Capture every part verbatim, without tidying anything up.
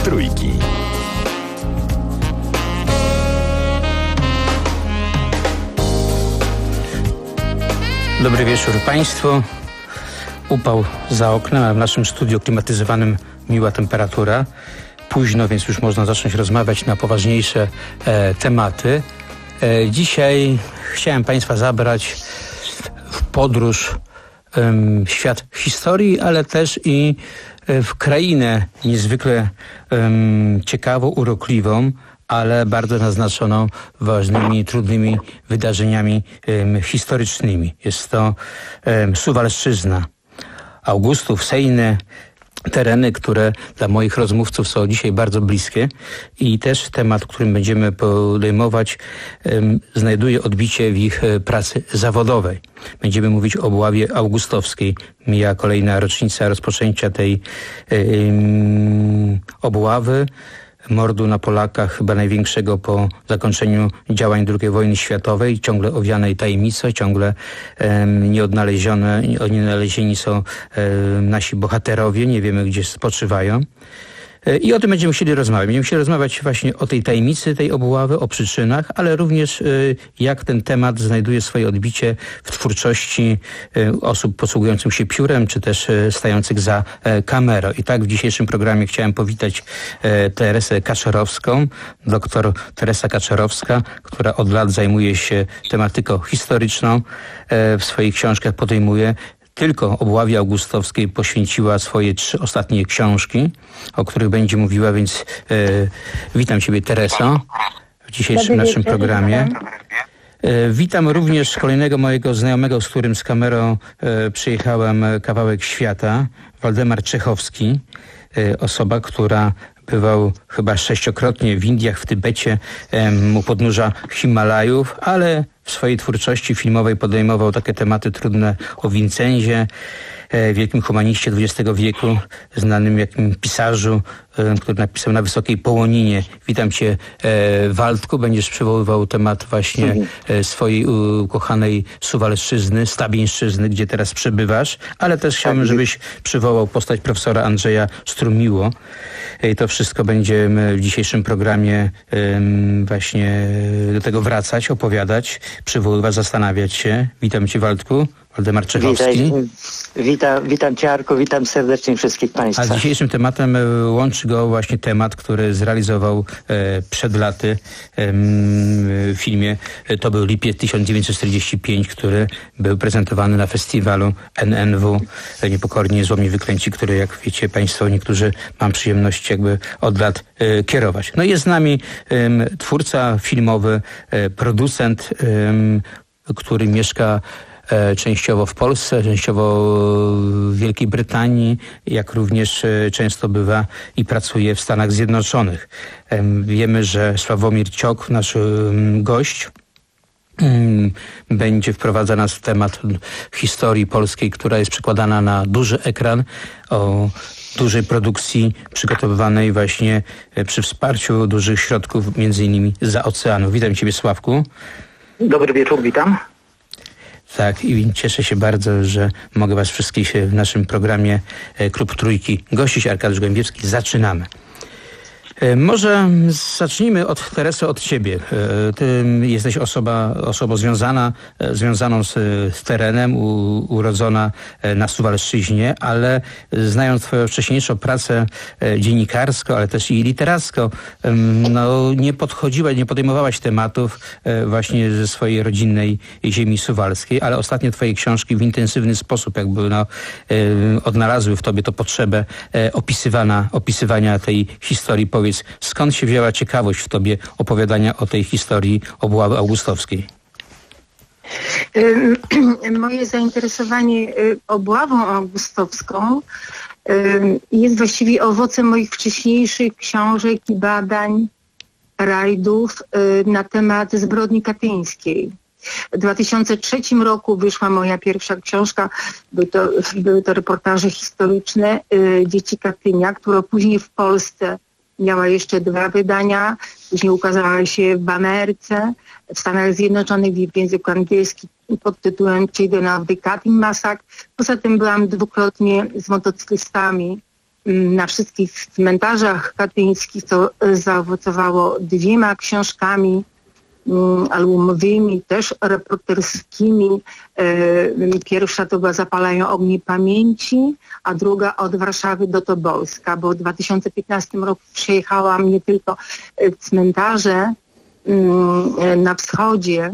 Trójki. Dobry wieczór Państwu. Upał za oknem, a w naszym studiu klimatyzowanym miła temperatura. Późno, więc już można zacząć rozmawiać na poważniejsze e, tematy. E, dzisiaj chciałem Państwa zabrać w podróż e, świat historii, ale też i e, w krainę niezwykle e, ciekawą, urokliwą, ale bardzo naznaczoną ważnymi, trudnymi wydarzeniami e, historycznymi. Jest to e, Suwalszczyzna, Augustów, Sejny, tereny, które dla moich rozmówców są dzisiaj bardzo bliskie i też temat, którym będziemy podejmować, um, znajduje odbicie w ich e, pracy zawodowej. Będziemy mówić o obławie augustowskiej. Mija kolejna rocznica rozpoczęcia tej e, um, obławy. Mordu na Polakach, chyba największego po zakończeniu działań drugiej wojny światowej, ciągle owianej tajemnicą, ciągle um, nieodnalezione, nieodnalezieni są um, nasi bohaterowie, nie wiemy gdzie spoczywają. I o tym będziemy chcieli rozmawiać. Będziemy chcieli rozmawiać właśnie o tej tajemnicy tej obławy, o przyczynach, ale również y, jak ten temat znajduje swoje odbicie w twórczości y, osób posługujących się piórem, czy też y, stających za y, kamerą. I tak w dzisiejszym programie chciałem powitać y, Teresę Kaczorowską, doktor Teresa Kaczorowska, która od lat zajmuje się tematyką historyczną, y, w swoich książkach podejmuje. Tylko obławie augustowskiej poświęciła swoje trzy ostatnie książki, o których będzie mówiła, więc e, witam Ciebie, Tereso, w dzisiejszym Dobry naszym wieczór, programie. E, witam również kolejnego mojego znajomego, z którym z kamerą e, przyjechałem kawałek świata, Waldemar Czechowski, e, osoba, która bywał chyba sześciokrotnie w Indiach, w Tybecie, em, u podnóża Himalajów, ale w swojej twórczości filmowej podejmował takie tematy trudne o Vincenzie, e, wielkim humaniście dwudziestego wieku, znanym jakim pisarzu, e, który napisał Na Wysokiej Połoninie. Witam Cię, e, Waldku. Będziesz przywoływał temat właśnie e, swojej ukochanej Suwalszczyzny, Stabieńszczyzny, gdzie teraz przebywasz, ale też chciałbym, żebyś przywołał postać profesora Andrzeja Strumiło. I to wszystko będziemy w dzisiejszym programie um, właśnie do tego wracać, opowiadać, przywoływać, zastanawiać się. Witam Cię, Waldku. Waldemar Czechowski. Witaj, witam, witam Cię, Arku, witam serdecznie wszystkich Państwa. A z dzisiejszym tematem e, łączy go właśnie temat, który zrealizował e, przed laty e, w filmie. E, to był lipiec tysiąc dziewięćset czterdziesty piąty, który był prezentowany na festiwalu N N W e, Niepokorni Złomi Wyklęci, który, jak wiecie Państwo, niektórzy mam przyjemność jakby od lat e, kierować. No i jest z nami e, twórca filmowy, e, producent, e, który mieszka E, częściowo w Polsce, częściowo w Wielkiej Brytanii, jak również e, często bywa i pracuje w Stanach Zjednoczonych. E, wiemy, że Sławomir Ciok, nasz e, gość, m, będzie wprowadzał nas w temat historii polskiej, która jest przekładana na duży ekran, o dużej produkcji przygotowywanej właśnie e, przy wsparciu dużych środków, między innymi zza oceanu. Witam Ciebie, Sławku. Dobry wieczór, witam. Tak, i cieszę się bardzo, że mogę Was wszystkich w naszym programie Klub Trójki gościć. Arkadiusz Gołębiewski. Zaczynamy. Może zacznijmy od Teresy, od Ciebie. Ty jesteś osoba, osobą związana, związaną z, z terenem, u, urodzona na Suwalszczyźnie, ale znając Twoją wcześniejszą pracę dziennikarską, ale też i literacką, no, nie podchodziłaś, nie podejmowałaś tematów właśnie ze swojej rodzinnej ziemi suwalskiej, ale ostatnie Twoje książki w intensywny sposób jakby no, odnalazły w Tobie to potrzebę opisywania, opisywania tej historii. Powiedz, skąd się wzięła ciekawość w Tobie opowiadania o tej historii obławy augustowskiej? Moje zainteresowanie obławą augustowską jest właściwie owocem moich wcześniejszych książek i badań, rajdów na temat zbrodni katyńskiej. W dwa tysiące trzecim roku wyszła moja pierwsza książka, były to, były to reportaże historyczne Dzieci Katynia, która później w Polsce miała jeszcze dwa wydania, później ukazała się w Ameryce, w Stanach Zjednoczonych w języku angielskim pod tytułem Children of the Katyn Massacre. Poza tym byłam dwukrotnie z motocyklistami na wszystkich cmentarzach katyńskich, to zaowocowało dwiema książkami albumowymi, też reporterskimi. Pierwsza to była Zapalają ognie pamięci, a druga Od Warszawy do Tobolska, bo w dwa tysiące piętnastym roku przejechałam nie tylko cmentarze na wschodzie,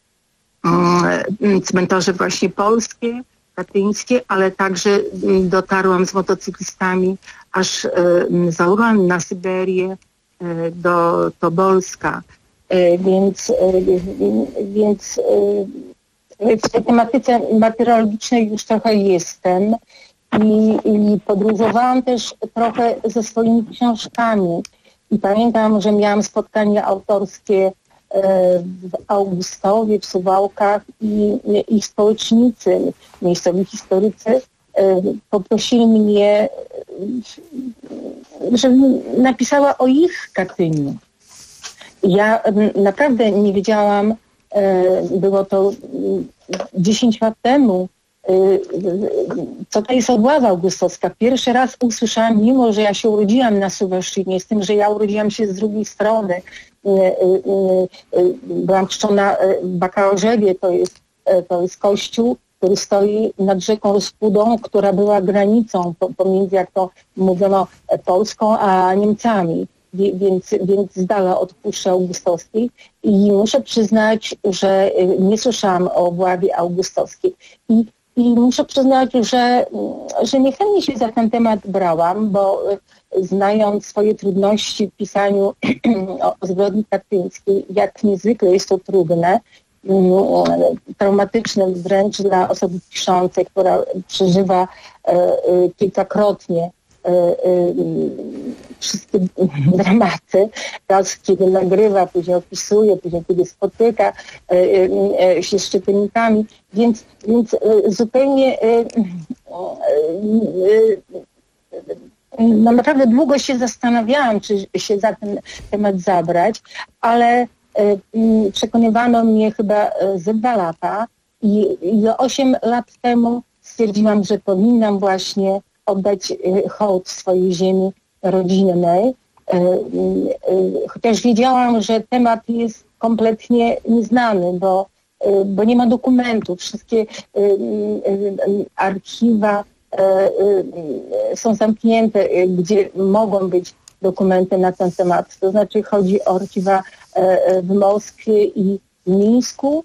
cmentarze właśnie polskie, katyńskie, ale także dotarłam z motocyklistami aż za Ural, na Syberię, do Tobolska. Więc, więc w tej tematyce meteorologicznej już trochę jestem i, i podróżowałam też trochę ze swoimi książkami. I pamiętam, że miałam spotkania autorskie w Augustowie, w Suwałkach i ich społecznicy, miejscowi historycy poprosili mnie, żebym napisała o ich Katyniu. Ja naprawdę nie wiedziałam, było to dziesięć lat temu, co to jest obława augustowska. Pierwszy raz usłyszałam, mimo że ja się urodziłam na Suwałszynie, z tym, że ja urodziłam się z drugiej strony. Byłam chrzczona w Bakałorzewie, to jest, to jest kościół, który stoi nad rzeką Rozpudą, która była granicą pomiędzy, jak to mówiono, Polską a Niemcami. Więc, więc z dala od Puszczy Augustowskiej i muszę przyznać, że nie słyszałam o obławie augustowskiej i, i muszę przyznać, że, że niechętnie się za ten temat brałam, bo znając swoje trudności w pisaniu o zbrodni katyńskiej, jak niezwykle jest to trudne, traumatyczne wręcz dla osoby piszącej, która przeżywa kilkakrotnie wszystkie dramaty, raz kiedy nagrywa, później opisuje, później kiedy spotyka się z czytelnikami, więc, więc zupełnie no naprawdę długo się zastanawiałam, czy się za ten temat zabrać, ale przekonywano mnie chyba ze dwa lata i, i osiem lat temu stwierdziłam, że powinnam właśnie oddać hołd swojej ziemi rodzinnej, chociaż wiedziałam, że temat jest kompletnie nieznany, bo, bo nie ma dokumentów. Wszystkie archiwa są zamknięte, gdzie mogą być dokumenty na ten temat. To znaczy chodzi o archiwa w Moskwie i w Mińsku,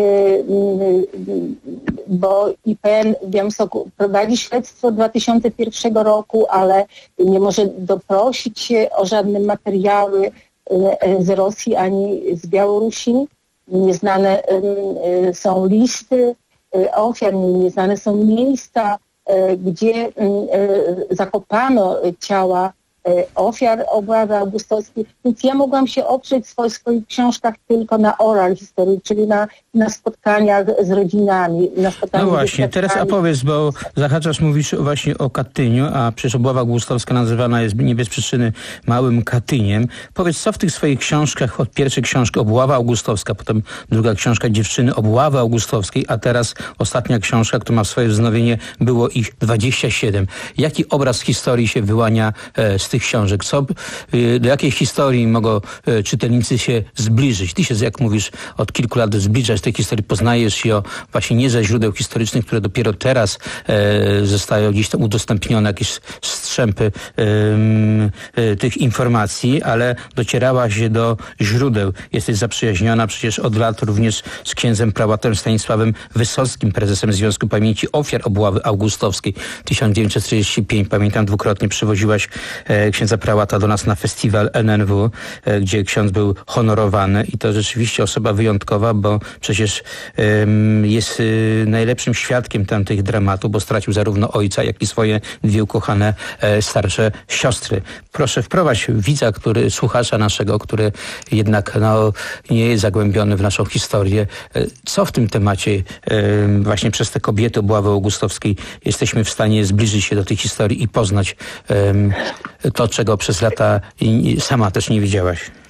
bo I P N w Białymstoku prowadzi śledztwo dwa tysiące pierwszego roku, ale nie może doprosić się o żadne materiały z Rosji ani z Białorusi. Nieznane są listy ofiar, nieznane są miejsca, gdzie zakopano ciała ofiar obławy augustowskiej, więc ja mogłam się oprzeć w swoich, swoich książkach tylko na oral history, czyli na, na spotkaniach z rodzinami. Na spotkaniach no właśnie, teraz opowiedz, bo zahaczasz, mówisz właśnie o Katyniu, a przecież obława augustowska nazywana jest nie bez przyczyny Małym Katyniem. Powiedz, co w tych swoich książkach, od pierwszej książki Obława augustowska, potem druga książka Dziewczyny Obławy augustowskiej, a teraz ostatnia książka, która ma swoje wznowienie, było ich dwadzieścia siedem. Jaki obraz historii się wyłania e, z tych książek? Co, do jakiej historii mogą czytelnicy się zbliżyć? Ty się, jak mówisz, od kilku lat zbliżasz tej historii, poznajesz ją właśnie nie ze źródeł historycznych, które dopiero teraz e, zostają gdzieś tam udostępnione, jakieś strzępy e, e, tych informacji, ale docierałaś się do źródeł. Jesteś zaprzyjaźniona przecież od lat również z księdzem prałatem Stanisławem Wysockim, prezesem Związku Pamięci Ofiar Obławy Augustowskiej tysiąc dziewięćset czterdziesty piąty. Pamiętam, dwukrotnie przywoziłaś e, księdza prałata do nas na festiwal N N W, e, gdzie ksiądz był honorowany i to rzeczywiście osoba wyjątkowa, bo przecież e, jest e, najlepszym świadkiem tamtych dramatów, bo stracił zarówno ojca, jak i swoje dwie ukochane e, starsze siostry. Proszę, wprowadź widza, który, słuchacza naszego, który jednak no, nie jest zagłębiony w naszą historię. E, co w tym temacie e, właśnie przez te kobiety obławy augustowskiej jesteśmy w stanie zbliżyć się do tej historii i poznać e, to, czego przez lata sama też nie wiedziałaś?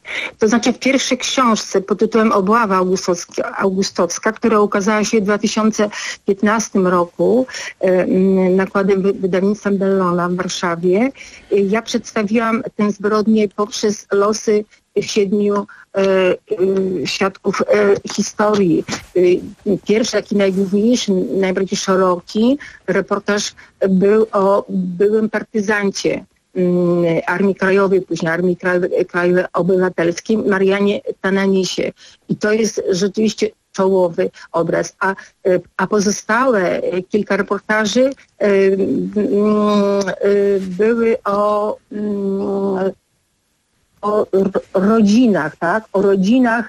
To znaczy w pierwszej książce pod tytułem Obława Augustowska, Augustowska która ukazała się w dwa tysiące piętnastym roku e, nakładem wydawnictwa Bellona w Warszawie, e, ja przedstawiłam tę zbrodnię poprzez losy siedmiu e, e, świadków e, historii. E, pierwszy, taki najgłówniejszy, najbardziej szeroki reportaż był o byłym partyzancie Armii Krajowej, później Armii Krajowej Obywatelskiej, Marianie Tananisie. I to jest rzeczywiście czołowy obraz. A, a pozostałe kilka reportaży były o, o rodzinach, tak? O rodzinach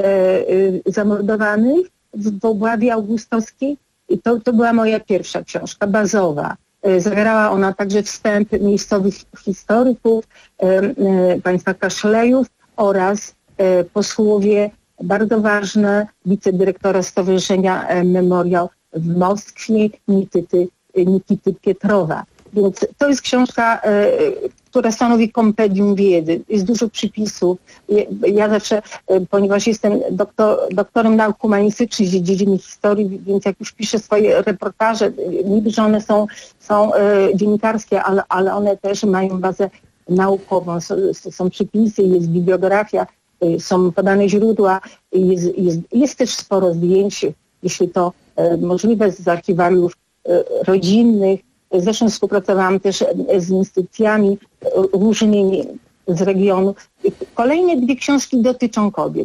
zamordowanych w Obławie Augustowskiej. I to, to była moja pierwsza książka, bazowa. Zawierała ona także wstęp miejscowych historyków, e, e, państwa Kaszlejów oraz e, posłowie bardzo ważne wicedyrektora Stowarzyszenia e, Memoriał w Moskwie, Nikity, Nikity Pietrowa. Więc to jest książka, e, która stanowi kompendium wiedzy. Jest dużo przypisów. Ja, ja zawsze, e, ponieważ jestem doktor, doktorem nauk humanistycznych w dziedzinie historii, więc jak już piszę swoje reportaże, niby, że one są, są e, dziennikarskie, ale, ale one też mają bazę naukową. Są, są przypisy, jest bibliografia, e, są podane źródła, jest, jest, jest też sporo zdjęć, jeśli to e, możliwe, z archiwariów e, rodzinnych. Zresztą współpracowałam też z instytucjami różnymi z regionu. Kolejne dwie książki dotyczą kobiet.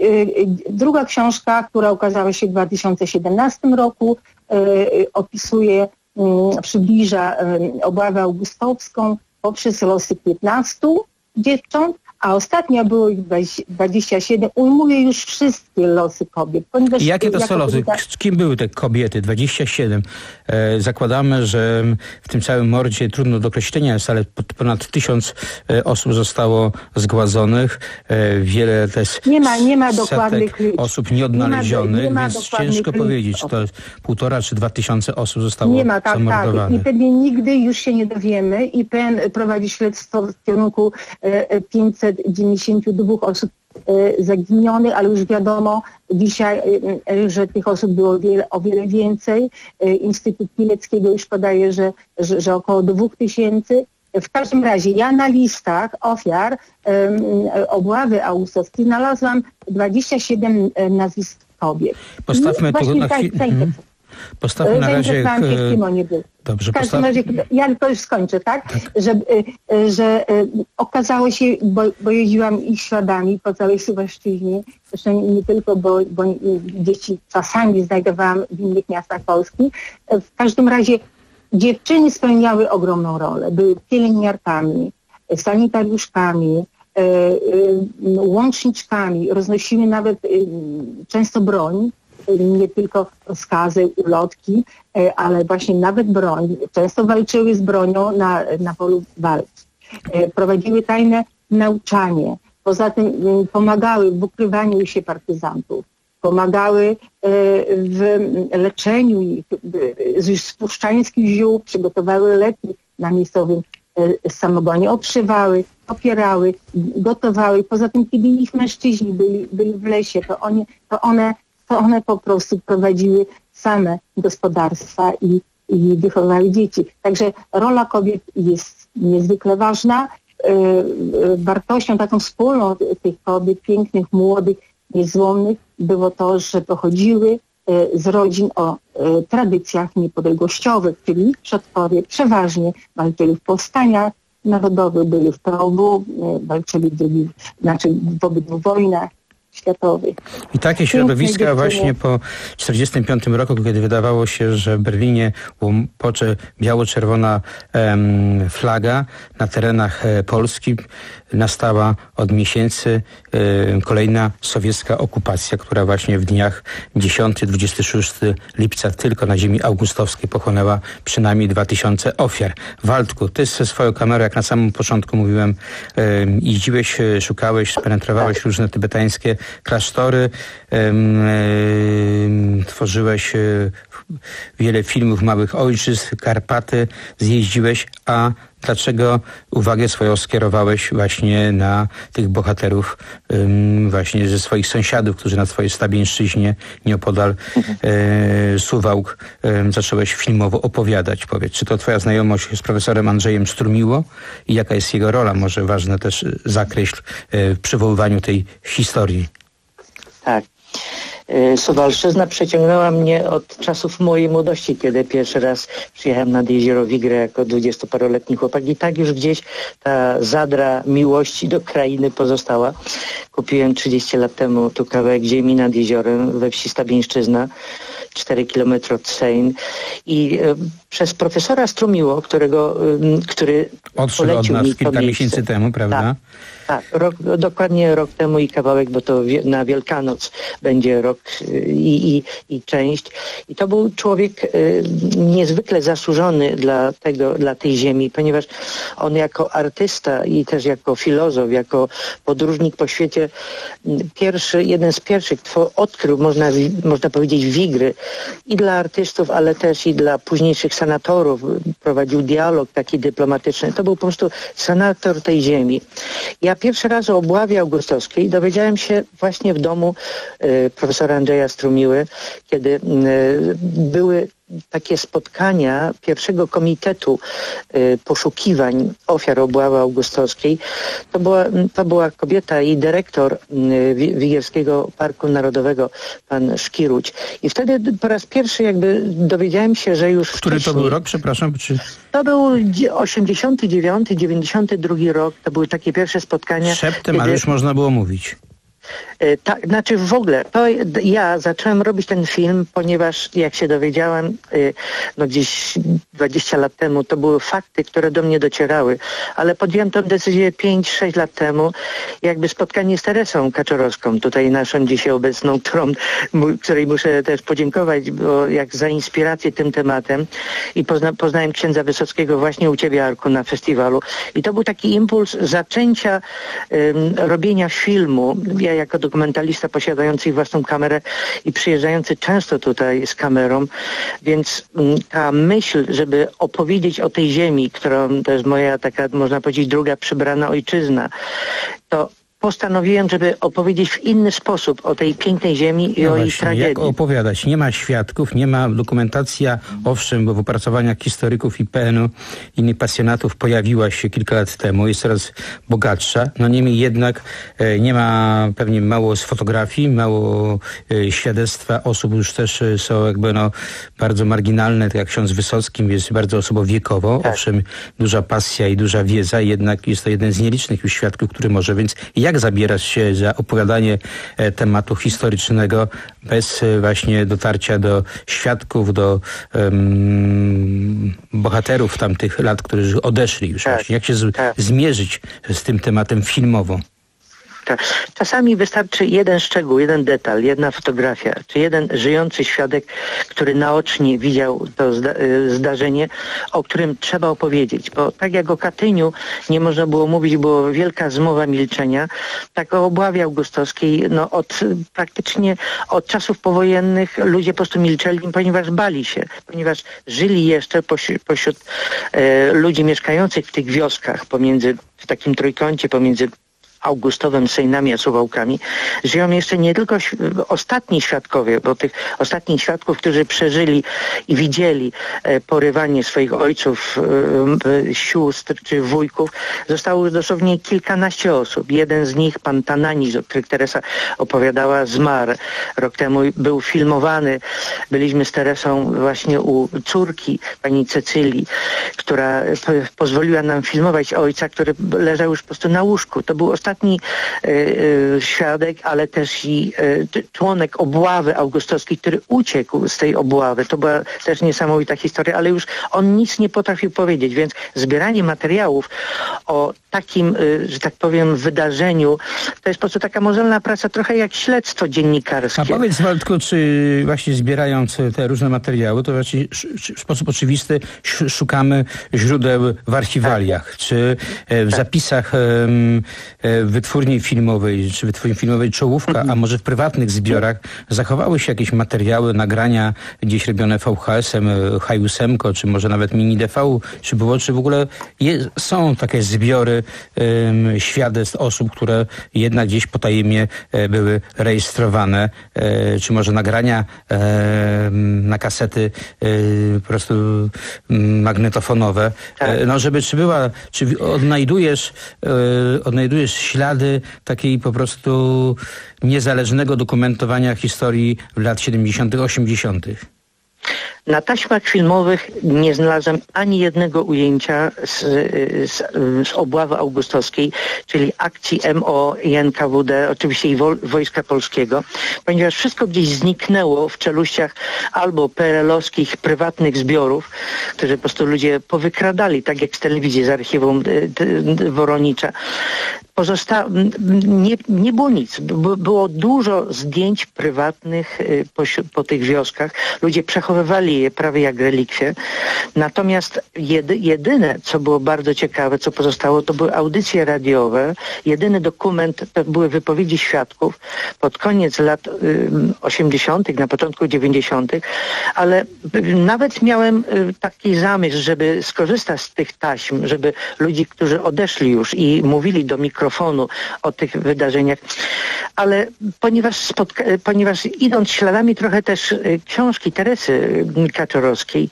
Druga książka, która ukazała się w dwa tysiące siedemnastym roku, opisuje, przybliża obławę augustowską poprzez losy piętnastu dziewcząt, a ostatnio było ich dwadzieścia siedem. Ujmuje już wszystkie losy kobiet. I jakie to są losy? Kobieta... Kim były te kobiety? dwadzieścia siedem. E, zakładamy, że w tym całym mordzie trudno do określenia jest, ale ponad tysiąc osób zostało zgładzonych. E, wiele też nie ma, nie ma dokładnych osób nieodnalezionych, nie ma, nie ma więc ciężko powiedzieć, czy to półtora czy dwa tysiące osób zostało nie ma, tak, zamordowanych. Tak. I pewnie nigdy już się nie dowiemy. I P N prowadzi śledztwo w kierunku e, pięćset dziewięćdziesiąt dwa osób e, zaginionych, ale już wiadomo dzisiaj, e, że tych osób było wiele, o wiele więcej. E, Instytut Pileckiego już podaje, że, że, że około dwóch tysięcy. W każdym razie ja na listach ofiar e, obławy augustowskiej znalazłam dwadzieścia siedem e, nazwisk kobiet. Postawmy tu na chwilę. Postawmy na razie... Dobrze, w każdym razie, ja tylko już skończę, tak? tak. Że, że okazało się, bo, bo jeździłam ich śladami po całej Suwalszczyźnie, zresztą nie tylko, bo, bo dzieci czasami znajdowałam w innych miastach Polski. W każdym razie dziewczyny spełniały ogromną rolę. Były pielęgniarkami, sanitariuszkami, łączniczkami, roznosiły nawet często broń, nie tylko rozkazy, ulotki, ale właśnie nawet broń. Często walczyły z bronią na, na polu walki. Prowadziły tajne nauczanie. Poza tym pomagały w ukrywaniu się partyzantów. Pomagały w leczeniu ich z spuszczańskich ziół, przygotowały leki na miejscowym samogonie, obszywały, opierały, gotowały. Poza tym, kiedy ich mężczyźni byli, byli w lesie, to, oni, to one to one po prostu prowadziły same gospodarstwa i, i wychowywały dzieci. Także rola kobiet jest niezwykle ważna. Wartością taką wspólną tych kobiet, pięknych, młodych, niezłomnych, było to, że pochodziły z rodzin o tradycjach niepodległościowych, czyli ich przodkowie przeważnie walczyli w powstaniach narodowych, byli w P O W, walczyli w, drugi, znaczy w obydwu wojnach światowych. I takie środowiska właśnie po tysiąc dziewięćset czterdziestym piątym roku, kiedy wydawało się, że w Berlinie łopocze biało-czerwona em, flaga na terenach e, Polski, nastała od miesięcy e, kolejna sowiecka okupacja, która właśnie w dniach dziesiątego do dwudziestego szóstego lipca tylko na ziemi augustowskiej pochłonęła przynajmniej dwa tysiące ofiar. Waldku, ty ze swoją kamerą, jak na samym początku mówiłem, e, jeździłeś, szukałeś, spenetrowałeś różne tybetańskie klasztory, em, em, tworzyłeś e, wiele filmów Małych Ojczyzn, Karpaty zjeździłeś, a dlaczego uwagę swoją skierowałeś właśnie na tych bohaterów ym, właśnie ze swoich sąsiadów, którzy na twojej Stabieńszczyźnie nieopodal y, Suwałk y, zacząłeś filmowo opowiadać. Powiedz, czy to twoja znajomość z profesorem Andrzejem Strumiło i jaka jest jego rola? Może ważne też zakreśl y, w przywoływaniu tej historii. Tak. Suwalszczyzna przeciągnęła mnie od czasów mojej młodości, kiedy pierwszy raz przyjechałem nad jezioro Wigrę jako dwudziestoparoletni chłopak i tak już gdzieś ta zadra miłości do krainy pozostała. Kupiłem trzydzieści lat temu tu kawałek ziemi nad jeziorem we wsi Stabieńszczyzna, cztery kilometry od Sejn i e, przez profesora Strumiło, którego, e, który odszedł od nas kilka miesięcy temu, prawda? Tak. Tak, rok, dokładnie rok temu i kawałek, bo to wie, na Wielkanoc będzie rok i, i, i część. I to był człowiek y, niezwykle zasłużony dla tego, dla tej ziemi, ponieważ on jako artysta i też jako filozof, jako podróżnik po świecie, pierwszy, jeden z pierwszych two, odkrył, można, można powiedzieć, Wigry i dla artystów, ale też i dla późniejszych senatorów. Prowadził dialog taki dyplomatyczny. To był po prostu senator tej ziemi. Ja pierwszy raz o obławie augustowskiej dowiedziałem się właśnie w domu y, profesora Andrzeja Strumiły, kiedy y, były takie spotkania pierwszego komitetu y, poszukiwań ofiar obławy augustowskiej. To była, to była kobieta i dyrektor y, Wigierskiego Parku Narodowego, pan Szkiruć. I wtedy po raz pierwszy jakby dowiedziałem się, że już Który wcześniej... to był rok, przepraszam? Czy... To był osiemdziesiąty dziewiąty, dziewięćdziesiąty drugi rok. To były takie pierwsze spotkania. Szeptem, kiedy... ale już można było mówić. Tak, znaczy w ogóle, to ja zacząłem robić ten film, ponieważ jak się dowiedziałem, no gdzieś dwadzieścia lat temu, to były fakty, które do mnie docierały, ale podjąłem tę decyzję pięć sześć lat temu, jakby spotkanie z Teresą Kaczorowską, tutaj naszą dzisiaj obecną, którą, której muszę też podziękować, bo jak za inspirację tym tematem i pozna, poznałem księdza Wysockiego właśnie u ciebie, Arku, na festiwalu i to był taki impuls zaczęcia um, robienia filmu. Ja jako dokumentalista posiadający własną kamerę i przyjeżdżający często tutaj z kamerą, więc ta myśl, żeby opowiedzieć o tej ziemi, którą to jest moja taka, można powiedzieć, druga przybrana ojczyzna, to postanowiłem, żeby opowiedzieć w inny sposób o tej pięknej ziemi i no o właśnie, jej tragedii. Jak opowiadać? Nie ma świadków, nie ma dokumentacja, owszem, bo w opracowaniach historyków I P N u, innych pasjonatów pojawiła się kilka lat temu, jest coraz bogatsza, no niemniej jednak e, nie ma pewnie mało z fotografii, mało e, świadectwa osób już też e, są jakby no bardzo marginalne, tak jak ksiądz Wysockim jest bardzo osobą wiekową, tak. Owszem, duża pasja i duża wiedza, jednak jest to jeden z nielicznych już świadków, który może, więc jak zabierać się za opowiadanie e, tematu historycznego bez e, właśnie dotarcia do świadków, do um, bohaterów tamtych lat, którzy odeszli już tak, właśnie. Jak się z, tak. zmierzyć z tym tematem filmowo? Czasami wystarczy jeden szczegół, jeden detal, jedna fotografia, czy jeden żyjący świadek, który naocznie widział to zda zdarzenie, o którym trzeba opowiedzieć. Bo tak jak o Katyniu nie można było mówić, było wielka zmowa milczenia, tak o obławie augustowskiej, no od praktycznie od czasów powojennych ludzie po prostu milczeli, ponieważ bali się, ponieważ żyli jeszcze pośród, pośród e, ludzi mieszkających w tych wioskach pomiędzy, w takim trójkącie pomiędzy Augustowem, Sejnami a Suwałkami, żyją jeszcze nie tylko ostatni świadkowie, bo tych ostatnich świadków, którzy przeżyli i widzieli e, porywanie swoich ojców, e, sióstr czy wujków, zostało już dosłownie kilkanaście osób. Jeden z nich, pan Tananis, o którym Teresa opowiadała, zmarł rok temu, był filmowany. Byliśmy z Teresą właśnie u córki pani Cecylii, która pozwoliła nam filmować ojca, który leżał już po prostu na łóżku. To był ostatni Ostatni e, e, świadek, ale też i e, członek obławy augustowskiej, który uciekł z tej obławy. To była też niesamowita historia, ale już on nic nie potrafił powiedzieć, więc zbieranie materiałów o takim, że tak powiem, wydarzeniu. To jest po prostu taka mozolna praca, trochę jak śledztwo dziennikarskie. A powiedz, Waldku, czy właśnie zbierając te różne materiały, to właśnie w sposób oczywisty szukamy źródeł w archiwaliach, czy w zapisach wytwórni filmowej, czy wytwórni filmowej Czołówka, a może w prywatnych zbiorach zachowały się jakieś materiały, nagrania gdzieś robione V H S-em, H osiem, czy może nawet mini D V, czy było, czy w ogóle je, są takie zbiory um, świadectw osób, które jednak gdzieś potajemnie e, były rejestrowane, e, czy może nagrania e, na kasety e, po prostu m, magnetofonowe, e, no żeby czy była, czy odnajdujesz, e, odnajdujesz ślady takiej po prostu niezależnego dokumentowania historii lat siedemdziesiątych, osiemdziesiątych. Na taśmach filmowych nie znalazłem ani jednego ujęcia z, z, z obławy augustowskiej, czyli akcji M O i N K W D, oczywiście i wo, Wojska Polskiego, ponieważ wszystko gdzieś zniknęło w czeluściach albo P R L-owskich prywatnych zbiorów, które po prostu ludzie powykradali, tak jak z telewizji, z archiwum Woronicza. Pozosta... nie, nie było nic. Było dużo zdjęć prywatnych po, po tych wioskach. Ludzie przechowywali je prawie jak relikwie. Natomiast jedy, jedyne, co było bardzo ciekawe, co pozostało, to były audycje radiowe. Jedyny dokument to były wypowiedzi świadków pod koniec lat osiemdziesiątych, na początku dziewięćdziesiątych. Ale nawet miałem taki zamysł, żeby skorzystać z tych taśm, żeby ludzi, którzy odeszli już i mówili do mikrofonu o tych wydarzeniach, ale ponieważ, spotka- ponieważ idąc śladami trochę też y, książki Teresy Kaczorowskiej,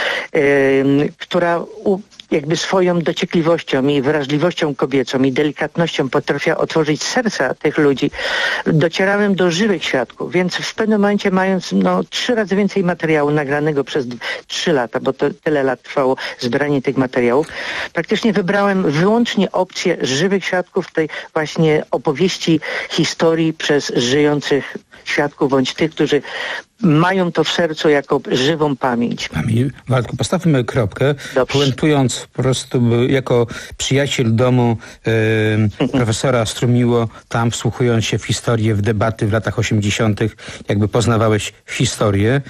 y, która u, jakby swoją dociekliwością i wrażliwością kobiecą i delikatnością potrafiła otworzyć serca tych ludzi, docierałem do żywych świadków, więc w pewnym momencie, mając no, trzy razy więcej materiału nagranego przez trzy lata, bo to tyle lat trwało zbieranie tych materiałów, praktycznie wybrałem wyłącznie opcję żywych świadków, tej właśnie opowieści historii przez żyjących świadków, bądź tych, którzy mają to w sercu jako żywą pamięć. Waldku, postawmy kropkę, Dobrze. puentując po prostu jako przyjaciel domu e, profesora Strumiło, tam wsłuchując się w historię, w debaty w latach osiemdziesiątych, jakby poznawałeś historię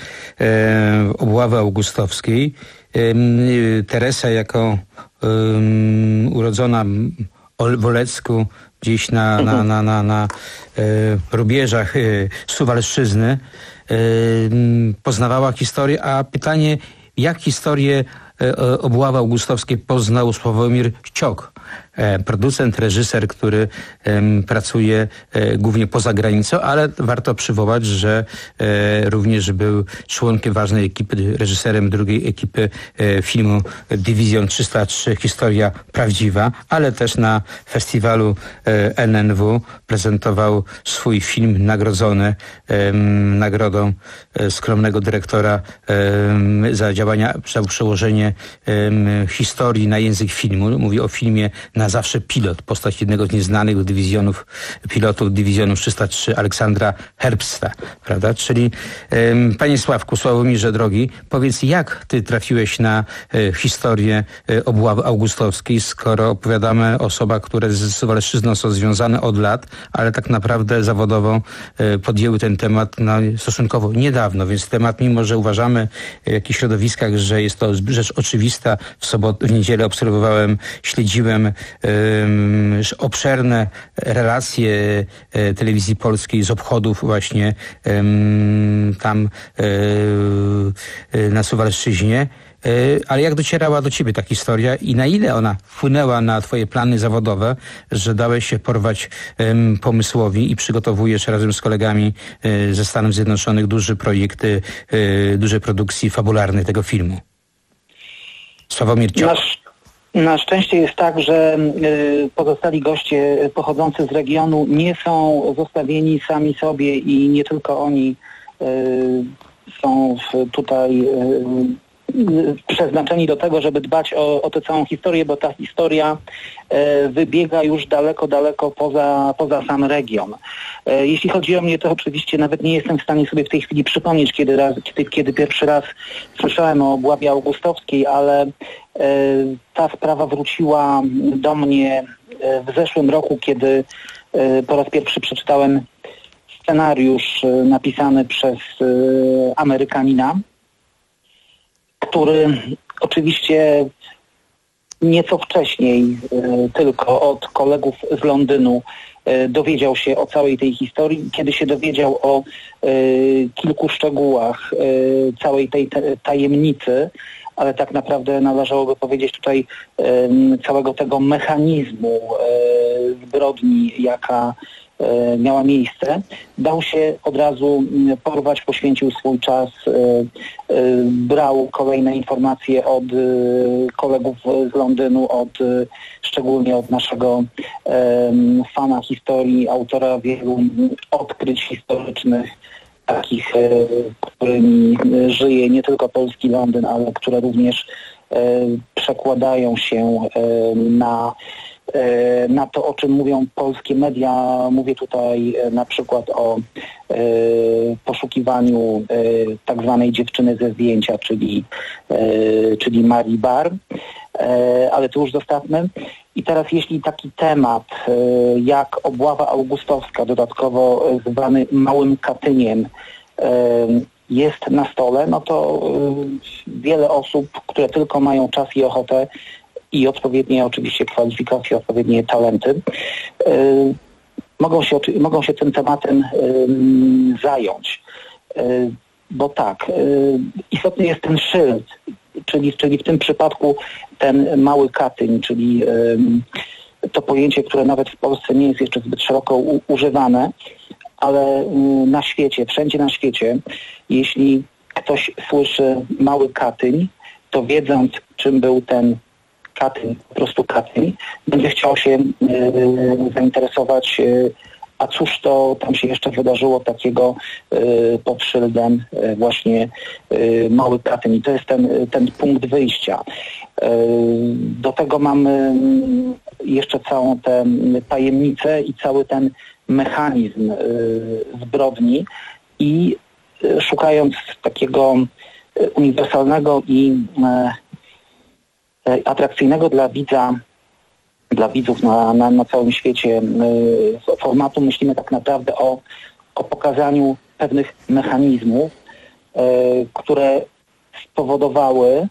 e, obławy augustowskiej. E, Teresa jako e, urodzona w Olecku, gdzieś na, na, na, na, na e, rubieżach e, Suwalszczyzny, e, poznawała historię, a pytanie, jak historię e, obławy augustowskiej poznał Sławomir Ciok, e, producent, reżyser, który e, pracuje e, głównie poza granicą, ale warto przywołać, że e, również był członkiem ważnej ekipy, reżyserem drugiej ekipy e, filmu Dywizjon trzysta trzy, Historia Prawdziwa, ale też na festiwalu e, N N W prezentował swój film nagrodzony e, nagrodą e, skromnego dyrektora e, za działania, za przełożenie e, historii na język filmu. Mówi o filmie Na zawsze pilot, postać jednego z nieznanych dywizjonów, pilotów dywizjonu trzysta trzy, Aleksandra Herbsta, prawda? Czyli um, panie Sławku, Sławomirze drogi, powiedz, jak ty trafiłeś na e, historię e, obławy augustowskiej, skoro opowiadamy o osobach, które z Suwalszczyzną są związane od lat, ale tak naprawdę zawodowo e, podjęły ten temat no, stosunkowo niedawno, więc temat, mimo że uważamy w jakichś środowiskach, że jest to rzecz oczywista, w sobotę, w niedzielę obserwowałem, śledziłem um, obszerne relacje e, telewizji polskiej z obchodów właśnie um, tam e, e, na Suwalszczyźnie. E, ale jak docierała do ciebie ta historia i na ile ona wpłynęła na twoje plany zawodowe, że dałeś się porwać um, pomysłowi i przygotowujesz razem z kolegami e, ze Stanów Zjednoczonych duży projekt, e, duże produkcji fabularnej tego filmu? Sławomir Ciok. Nasz, na szczęście jest tak, że y, pozostali goście pochodzący z regionu nie są zostawieni sami sobie i nie tylko oni y, są w, tutaj y, przeznaczeni do tego, żeby dbać o, o tę całą historię, bo ta historia e, wybiega już daleko, daleko poza, poza sam region. E, jeśli chodzi o mnie, to oczywiście nawet nie jestem w stanie sobie w tej chwili przypomnieć, kiedy, raz, kiedy, kiedy pierwszy raz słyszałem o obławie augustowskiej, ale e, ta sprawa wróciła do mnie w zeszłym roku, kiedy e, po raz pierwszy przeczytałem scenariusz e, napisany przez e, Amerykanina, który oczywiście nieco wcześniej y, tylko od kolegów z Londynu y, dowiedział się o całej tej historii. Kiedy się dowiedział o y, kilku szczegółach y, całej tej te, tajemnicy, ale tak naprawdę należałoby powiedzieć tutaj y, całego tego mechanizmu y, zbrodni, jaka miała miejsce, dał się od razu porwać, poświęcił swój czas, brał kolejne informacje od kolegów z Londynu, od, szczególnie od naszego fana historii, autora wielu odkryć historycznych, takich, którymi żyje nie tylko polski Londyn, ale które również przekładają się na na to, o czym mówią polskie media. Mówię tutaj na przykład o e, poszukiwaniu e, tak zwanej dziewczyny ze zdjęcia, czyli, e, czyli Marii Bar, e, ale to już zostawmy. I teraz jeśli taki temat e, jak obława augustowska, dodatkowo zwany Małym Katyniem, e, jest na stole, no to e, wiele osób, które tylko mają czas i ochotę, i odpowiednie oczywiście kwalifikacje, odpowiednie talenty, yy, mogą się, mogą się tym tematem yy, zająć. Yy, bo tak, yy, istotny jest ten szyld, czyli, czyli w tym przypadku ten Mały Katyń, czyli yy, to pojęcie, które nawet w Polsce nie jest jeszcze zbyt szeroko u, używane, ale yy, na świecie, wszędzie na świecie, jeśli ktoś słyszy Mały Katyń, to wiedząc, czym był ten Katyń, po prostu Katyń, będzie chciał się y, zainteresować, y, a cóż to tam się jeszcze wydarzyło takiego y, pod szyldem y, właśnie y, Mały Katyń. I to jest ten, ten punkt wyjścia. Y, do tego mamy jeszcze całą tę tajemnicę i cały ten mechanizm y, zbrodni i y, szukając takiego y, uniwersalnego i y, atrakcyjnego dla widza, dla widzów na, na, na całym świecie y, formatu, myślimy tak naprawdę o, o pokazaniu pewnych mechanizmów, y, które spowodowały,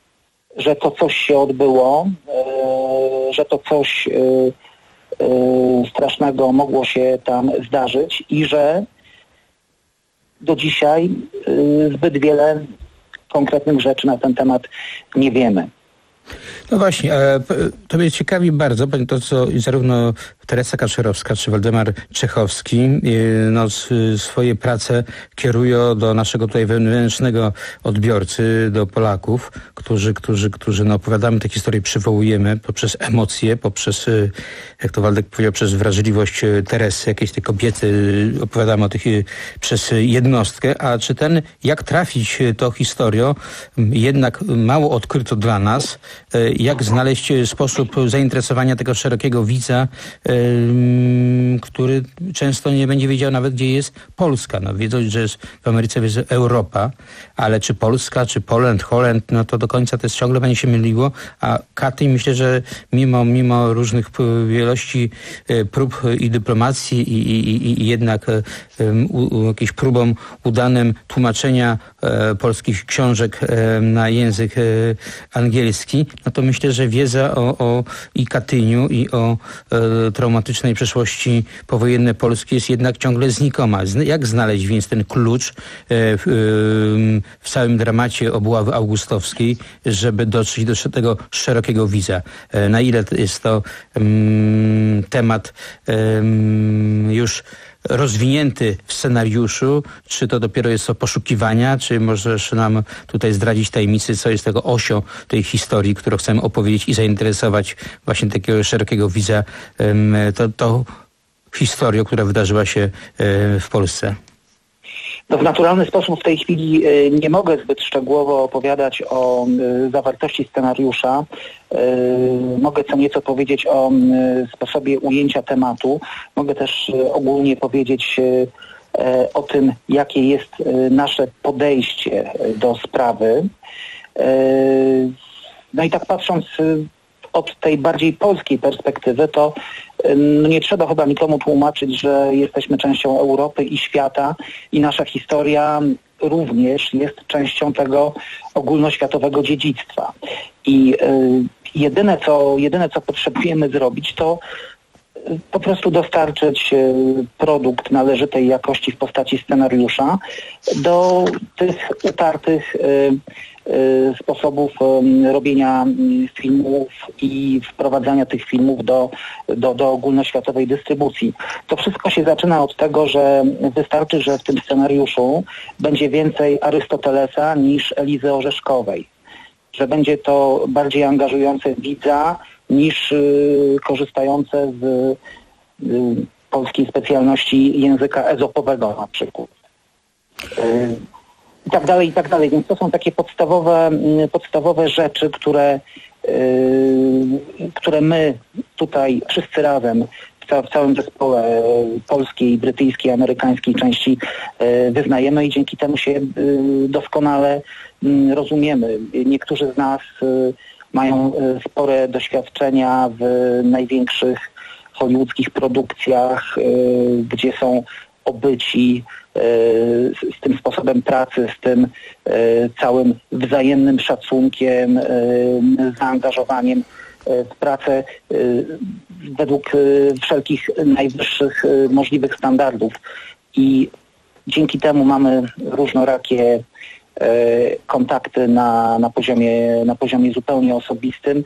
że to coś się odbyło, y, że to coś y, y, strasznego mogło się tam zdarzyć i że do dzisiaj y, zbyt wiele konkretnych rzeczy na ten temat nie wiemy. No właśnie, to mnie ciekawi bardzo, to co zarówno Teresa Kaczorowska czy Waldemar Czechowski no, swoje prace kierują do naszego tutaj wewnętrznego odbiorcy, do Polaków, którzy, którzy, którzy no, opowiadamy te historie, przywołujemy poprzez emocje, poprzez, jak to Waldek powiedział, przez wrażliwość Teresy, jakiejś tej kobiety, opowiadamy o tych przez jednostkę, a czy ten, jak trafić tą historią, jednak mało odkryto dla nas, jak znaleźć sposób zainteresowania tego szerokiego widza, który często nie będzie wiedział nawet, gdzie jest Polska. No, wiedząc, że jest w Ameryce jest Europa, ale czy Polska, czy Poland, Holland, no to do końca to jest, ciągle będzie się myliło, a Katyń myślę, że mimo, mimo różnych wielości prób i dyplomacji i, i, i jednak u, u, jakimś próbom udanym tłumaczenia e, polskich książek e, na język e, angielski, no to myślę, że wiedza o, o i Katyniu, i o e, traumatycznej przeszłości powojennej Polski jest jednak ciągle znikoma. Jak znaleźć więc ten klucz e, w, e, w całym dramacie obławy augustowskiej, żeby dotrzeć do tego szerokiego widza? E, na ile jest to um, temat um, już rozwinięty w scenariuszu, czy to dopiero jest to poszukiwania, czy możesz nam tutaj zdradzić tajemnicy, co jest tego osią tej historii, którą chcemy opowiedzieć i zainteresować właśnie takiego szerokiego widza tą to historią, która wydarzyła się w Polsce? No w naturalny sposób w tej chwili nie mogę zbyt szczegółowo opowiadać o zawartości scenariusza. Mogę co nieco powiedzieć o sposobie ujęcia tematu. Mogę też ogólnie powiedzieć o tym, jakie jest nasze podejście do sprawy. No i tak patrząc od tej bardziej polskiej perspektywy, to no nie trzeba chyba nikomu tłumaczyć, że jesteśmy częścią Europy i świata i nasza historia również jest częścią tego ogólnoświatowego dziedzictwa. I y, jedyne, co, jedyne, co potrzebujemy zrobić, to po prostu dostarczyć produkt należytej jakości w postaci scenariusza do tych utartych sposobów robienia filmów i wprowadzania tych filmów do, do, do ogólnoświatowej dystrybucji. To wszystko się zaczyna od tego, że wystarczy, że w tym scenariuszu będzie więcej Arystotelesa niż Elizy Orzeszkowej. Że będzie to bardziej angażujące widza niż y, korzystające z y, polskiej specjalności języka ezopowego na przykład. Y, I tak dalej, i tak dalej. Więc to są takie podstawowe, y, podstawowe rzeczy, które, y, które my tutaj wszyscy razem w, ca- w całym zespole polskiej, brytyjskiej, amerykańskiej części y, wyznajemy i dzięki temu się y, doskonale y, rozumiemy. Niektórzy z nas y, mają spore doświadczenia w największych hollywoodzkich produkcjach, gdzie są obyci z tym sposobem pracy, z tym całym wzajemnym szacunkiem, zaangażowaniem w pracę według wszelkich najwyższych możliwych standardów. I dzięki temu mamy różnorakie kontakty na, na, poziomie, na poziomie zupełnie osobistym.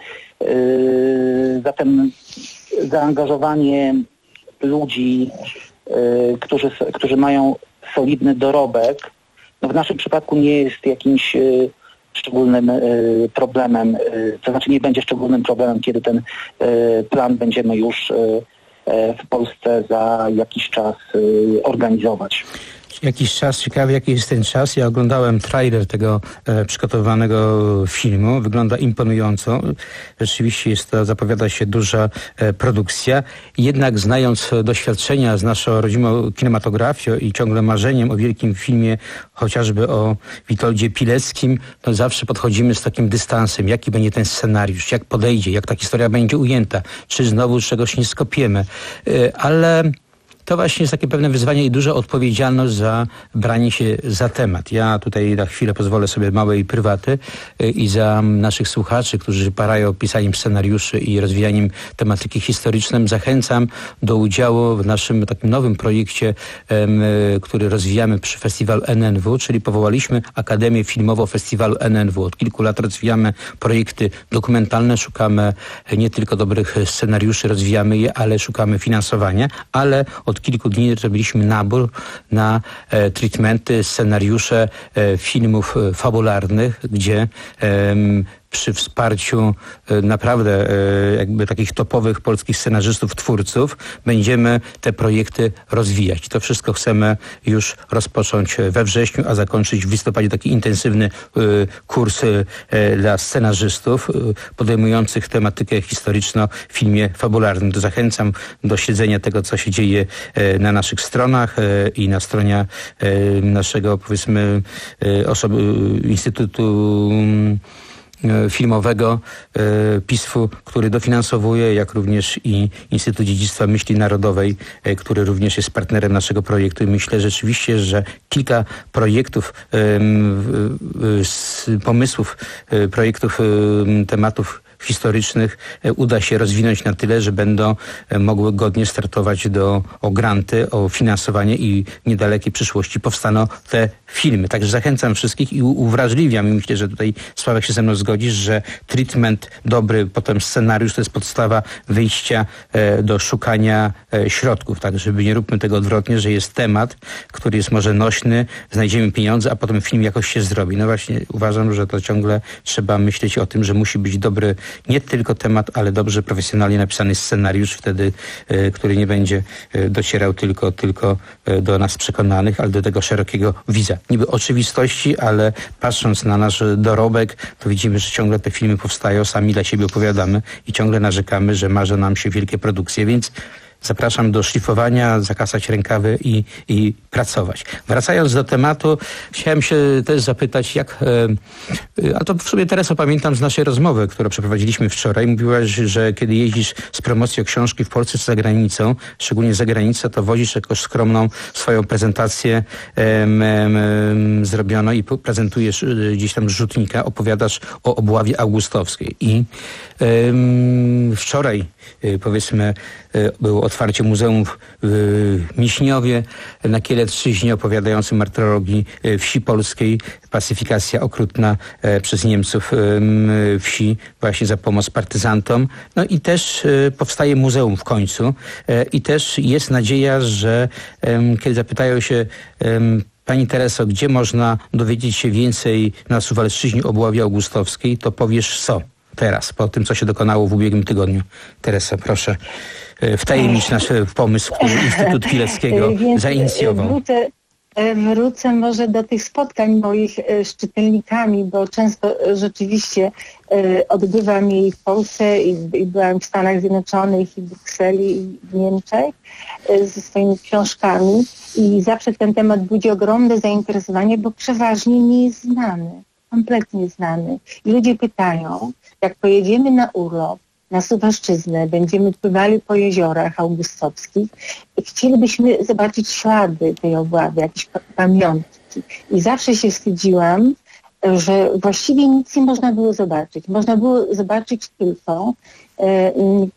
Zatem zaangażowanie ludzi, którzy, którzy mają solidny dorobek, no w naszym przypadku nie jest jakimś szczególnym problemem, to znaczy nie będzie szczególnym problemem, kiedy ten plan będziemy już w Polsce za jakiś czas organizować. Jakiś czas, ciekawy jaki jest ten czas. Ja oglądałem trailer tego e, przygotowanego filmu. Wygląda imponująco. Rzeczywiście jest to, zapowiada się duża e, produkcja. Jednak znając doświadczenia z naszą rodzimą kinematografią i ciągle marzeniem o wielkim filmie, chociażby o Witoldzie Pileckim, to zawsze podchodzimy z takim dystansem. Jaki będzie ten scenariusz? Jak podejdzie? Jak ta historia będzie ujęta? Czy znowu czegoś nie skopiemy? E, ale... To właśnie jest takie pewne wyzwanie i duża odpowiedzialność za branie się za temat. Ja tutaj na chwilę pozwolę sobie małej prywaty i za naszych słuchaczy, którzy parają pisaniem scenariuszy i rozwijaniem tematyki historycznej, zachęcam do udziału w naszym takim nowym projekcie, który rozwijamy przy Festiwalu N N W, czyli powołaliśmy Akademię Filmową Festiwalu N N W. Od kilku lat rozwijamy projekty dokumentalne, szukamy nie tylko dobrych scenariuszy, rozwijamy je, ale szukamy finansowania, ale od kilku dni zrobiliśmy nabór na e, treatmenty, scenariusze e, filmów e, fabularnych, gdzie e, przy wsparciu e, naprawdę e, jakby takich topowych polskich scenarzystów, twórców, będziemy te projekty rozwijać. To wszystko chcemy już rozpocząć we wrześniu, a zakończyć w listopadzie taki intensywny e, kurs e, dla scenarzystów e, podejmujących tematykę historyczną w filmie fabularnym. To zachęcam do śledzenia tego, co się dzieje e, na naszych stronach e, i na stronie e, naszego, powiedzmy, e, osoby, Instytutu Filmowego e, P I S F-u, który dofinansowuje, jak również i Instytut Dziedzictwa Myśli Narodowej, e, który również jest partnerem naszego projektu. I myślę rzeczywiście, że kilka projektów, e, e, z pomysłów, e, projektów, e, tematów historycznych uda się rozwinąć na tyle, że będą mogły godnie startować do, o granty, o finansowanie i w niedalekiej przyszłości powstaną te filmy. Także zachęcam wszystkich i uwrażliwiam, i myślę, że tutaj Sławek się ze mną zgodzisz, że treatment dobry, potem scenariusz to jest podstawa wyjścia e, do szukania e, środków. Tak, żeby nie róbmy tego odwrotnie, że jest temat, który jest może nośny, znajdziemy pieniądze, a potem film jakoś się zrobi. No właśnie uważam, że to ciągle trzeba myśleć o tym, że musi być dobry nie tylko temat, ale dobrze, profesjonalnie napisany scenariusz wtedy, e, który nie będzie e, docierał tylko, tylko e, do nas przekonanych, ale do tego szerokiego widza. Niby oczywistości, ale patrząc na nasz dorobek, to widzimy, że ciągle te filmy powstają, sami dla siebie opowiadamy i ciągle narzekamy, że marzą nam się wielkie produkcje, więc zapraszam do szlifowania, zakasać rękawy i, i pracować. Wracając do tematu, chciałem się też zapytać, jak... E, a to w sumie, Tereso, pamiętam z naszej rozmowy, którą przeprowadziliśmy wczoraj. Mówiłaś, że kiedy jeździsz z promocją książki w Polsce czy za granicą, szczególnie za granicą, to wozisz jakąś skromną swoją prezentację em, em, zrobioną i prezentujesz gdzieś tam rzutnika, opowiadasz o obławie augustowskiej. I em, wczoraj, powiedzmy, było otwarcie muzeum w Miśniowie na Kielecczyźnie opowiadającym martyrologii wsi polskiej, pacyfikacja okrutna przez Niemców wsi właśnie za pomoc partyzantom. No i też powstaje muzeum w końcu i też jest nadzieja, że kiedy zapytają się Pani Tereso, gdzie można dowiedzieć się więcej na Suwalszczyźnie o obławie augustowskiej, to powiesz co teraz, po tym, co się dokonało w ubiegłym tygodniu. Tereso, proszę wtajemnicz nasz pomysł, który Instytut Pileckiego zainicjował. Wrócę, wrócę może do tych spotkań moich z czytelnikami, bo często rzeczywiście odbywam je w Polsce i byłam w Stanach Zjednoczonych i w Brukseli i w Niemczech ze swoimi książkami i zawsze ten temat budzi ogromne zainteresowanie, bo przeważnie nie jest znany, kompletnie znany. I ludzie pytają, jak pojedziemy na urlop na Suwalszczyznę, będziemy pływali po jeziorach augustowskich, chcielibyśmy zobaczyć ślady tej obławy, jakieś pamiątki. I zawsze się wstydziłam, że właściwie nic nie można było zobaczyć. Można było zobaczyć tylko e, e,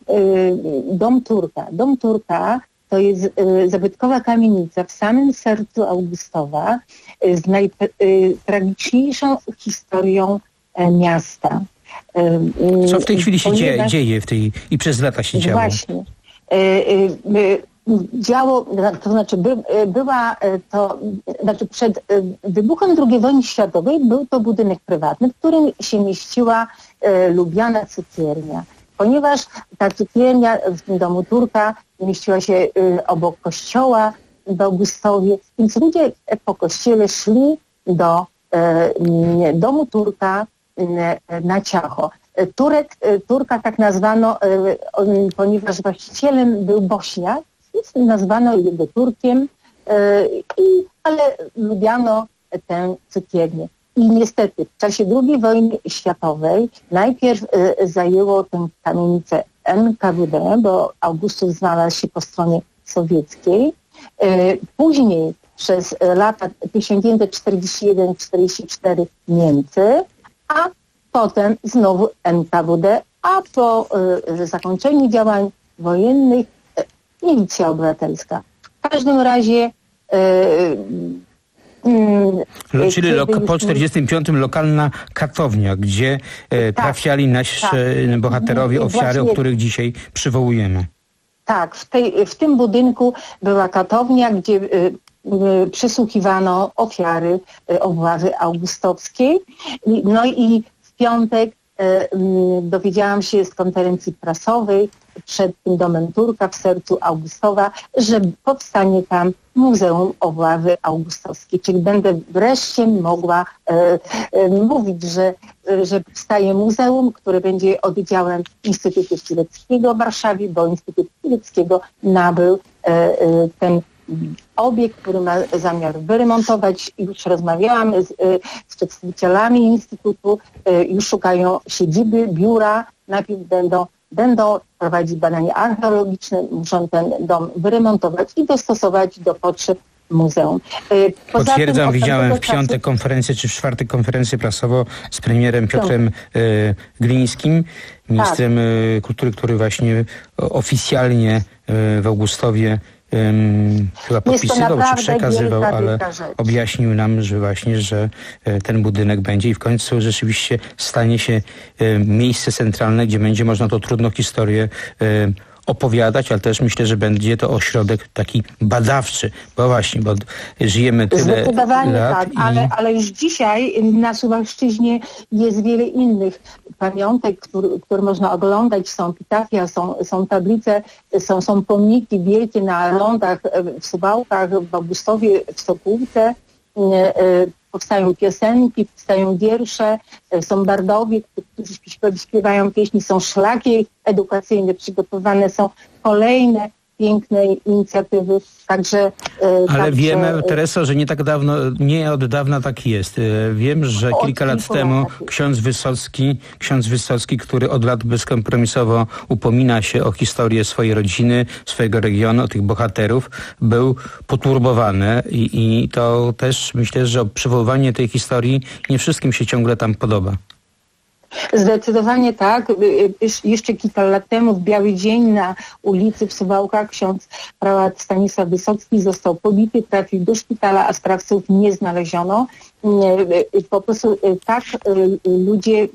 dom Turka. Dom Turka to jest e, zabytkowa kamienica w samym sercu Augustowa e, z najtragiczniejszą historią e, miasta. Co w tej chwili się Ponieważ, dzieje w tej, i przez lata się działo? Właśnie. Działo, to znaczy by, była to, znaczy przed wybuchem drugiej wojny światowej był to budynek prywatny, w którym się mieściła lubiana cukiernia. Ponieważ ta cukiernia w tym domu Turka mieściła się obok kościoła w Augustowie, więc ludzie po kościele szli do domu Turka na ciacho. Turek, Turka tak nazwano, ponieważ właścicielem był Bośniak, więc nazwano jego Turkiem, i, ale lubiano tę cukiernię. I niestety w czasie drugiej wojny światowej najpierw zajęło tę kamienicę N K W D, bo Augustów znalazł się po stronie sowieckiej. Później przez lata tysiąc dziewięćset czterdziesty jeden do czterdziestego czwartego Niemcy, a potem znowu N K W D, a po y, zakończeniu działań wojennych y, milicja obywatelska. W każdym razie... Y, y, Czyli lo, po czterdziestym piątym lokalna katownia, gdzie y, tak, trafiali nasi tak. bohaterowie, ofiary, Właśnie, o których dzisiaj przywołujemy. Tak, w, tej, w tym budynku była katownia, gdzie... Y, przesłuchiwano ofiary obławy augustowskiej. No i w piątek e, dowiedziałam się z konferencji prasowej przed tym domem Turka w sercu Augustowa, że powstanie tam Muzeum Obławy Augustowskiej. Czyli będę wreszcie mogła e, e, mówić, że, że powstaje muzeum, które będzie oddziałem Instytutu Pileckiego w Warszawie, bo Instytut Pileckiego nabył e, e, ten obiekt, który ma zamiar wyremontować. Już rozmawiałam z, z przedstawicielami Instytutu, już szukają siedziby, biura, najpierw będą, będą prowadzić badania archeologiczne, muszą ten dom wyremontować i dostosować do potrzeb muzeum. Poza Potwierdzam, tym, widziałem w piątek czasu... konferencję, czy w czwartek konferencję prasową z premierem Piotrem e, Glińskim, ministrem tak. kultury, który właśnie oficjalnie e, w Augustowie Um, chyba podpisywał czy przekazywał, ale objaśnił nam, że właśnie, że e, ten budynek będzie i w końcu rzeczywiście stanie się e, miejsce centralne, gdzie będzie można tą trudną historię e, opowiadać, ale też myślę, że będzie to ośrodek taki badawczy, bo właśnie, bo żyjemy tyle Zdecydowanie lat. tak, i... ale, ale już dzisiaj na Suwalszczyźnie jest wiele innych pamiątek, które, które można oglądać. Są pitafia, są, są tablice, są, są pomniki wielkie na lądach w Suwałkach, w Augustowie, w Sokółce. Powstają piosenki, powstają wiersze, są bardowie, którzy śpiewają pieśni, są szlaki edukacyjne, przygotowane są kolejne piękne inicjatywy. Także, Ale także, wiemy, Tereso, że nie tak dawno, nie od dawna tak jest. Wiem, że kilka lat temu ksiądz Wysocki, ksiądz Wysocki, który od lat bezkompromisowo upomina się o historię swojej rodziny, swojego regionu, o tych bohaterów, był poturbowany i, i to też myślę, że przywoływanie tej historii nie wszystkim się ciągle tam podoba. Zdecydowanie tak. Jeszcze kilka lat temu w Biały Dzień na ulicy w Suwałkach ksiądz prałat Stanisław Wysocki został pobity, trafił do szpitala, a sprawców nie znaleziono. Po prostu tak ludzie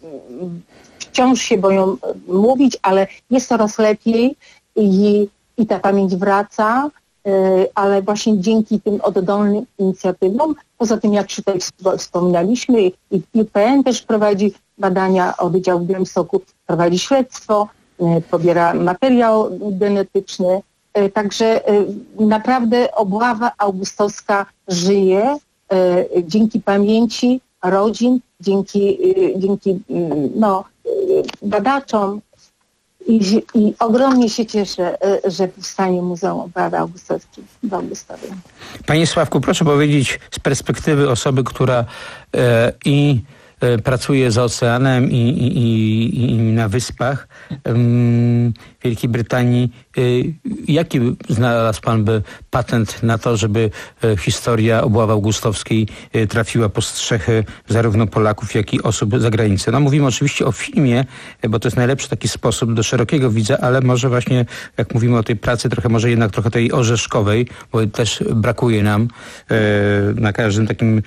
wciąż się boją mówić, ale jest coraz lepiej i, i ta pamięć wraca, ale właśnie dzięki tym oddolnym inicjatywom, poza tym jak tutaj wspominaliśmy, i I P N też prowadzi badania, oddział w Białymstoku prowadzi śledztwo, pobiera materiał genetyczny, także naprawdę obława augustowska żyje dzięki pamięci rodzin, dzięki, dzięki no, badaczom. I, I ogromnie się cieszę, że powstanie Muzeum Obławy Augustowskiej w Augustowie. Panie Sławku, proszę powiedzieć z perspektywy osoby, która e, i e, pracuje za oceanem i, i, i, i na wyspach um, Wielkiej Brytanii, e, jaki znalazł pan by patent na to, żeby e, historia Obławy Augustowskiej e, trafiła pod strzechy zarówno Polaków, jak i osób z zagranicy? No mówimy oczywiście o filmie, e, bo to jest najlepszy taki sposób do szerokiego widza, ale może właśnie, jak mówimy o tej pracy, trochę może jednak trochę tej orzeszkowej, bo też brakuje nam e, na każdym takim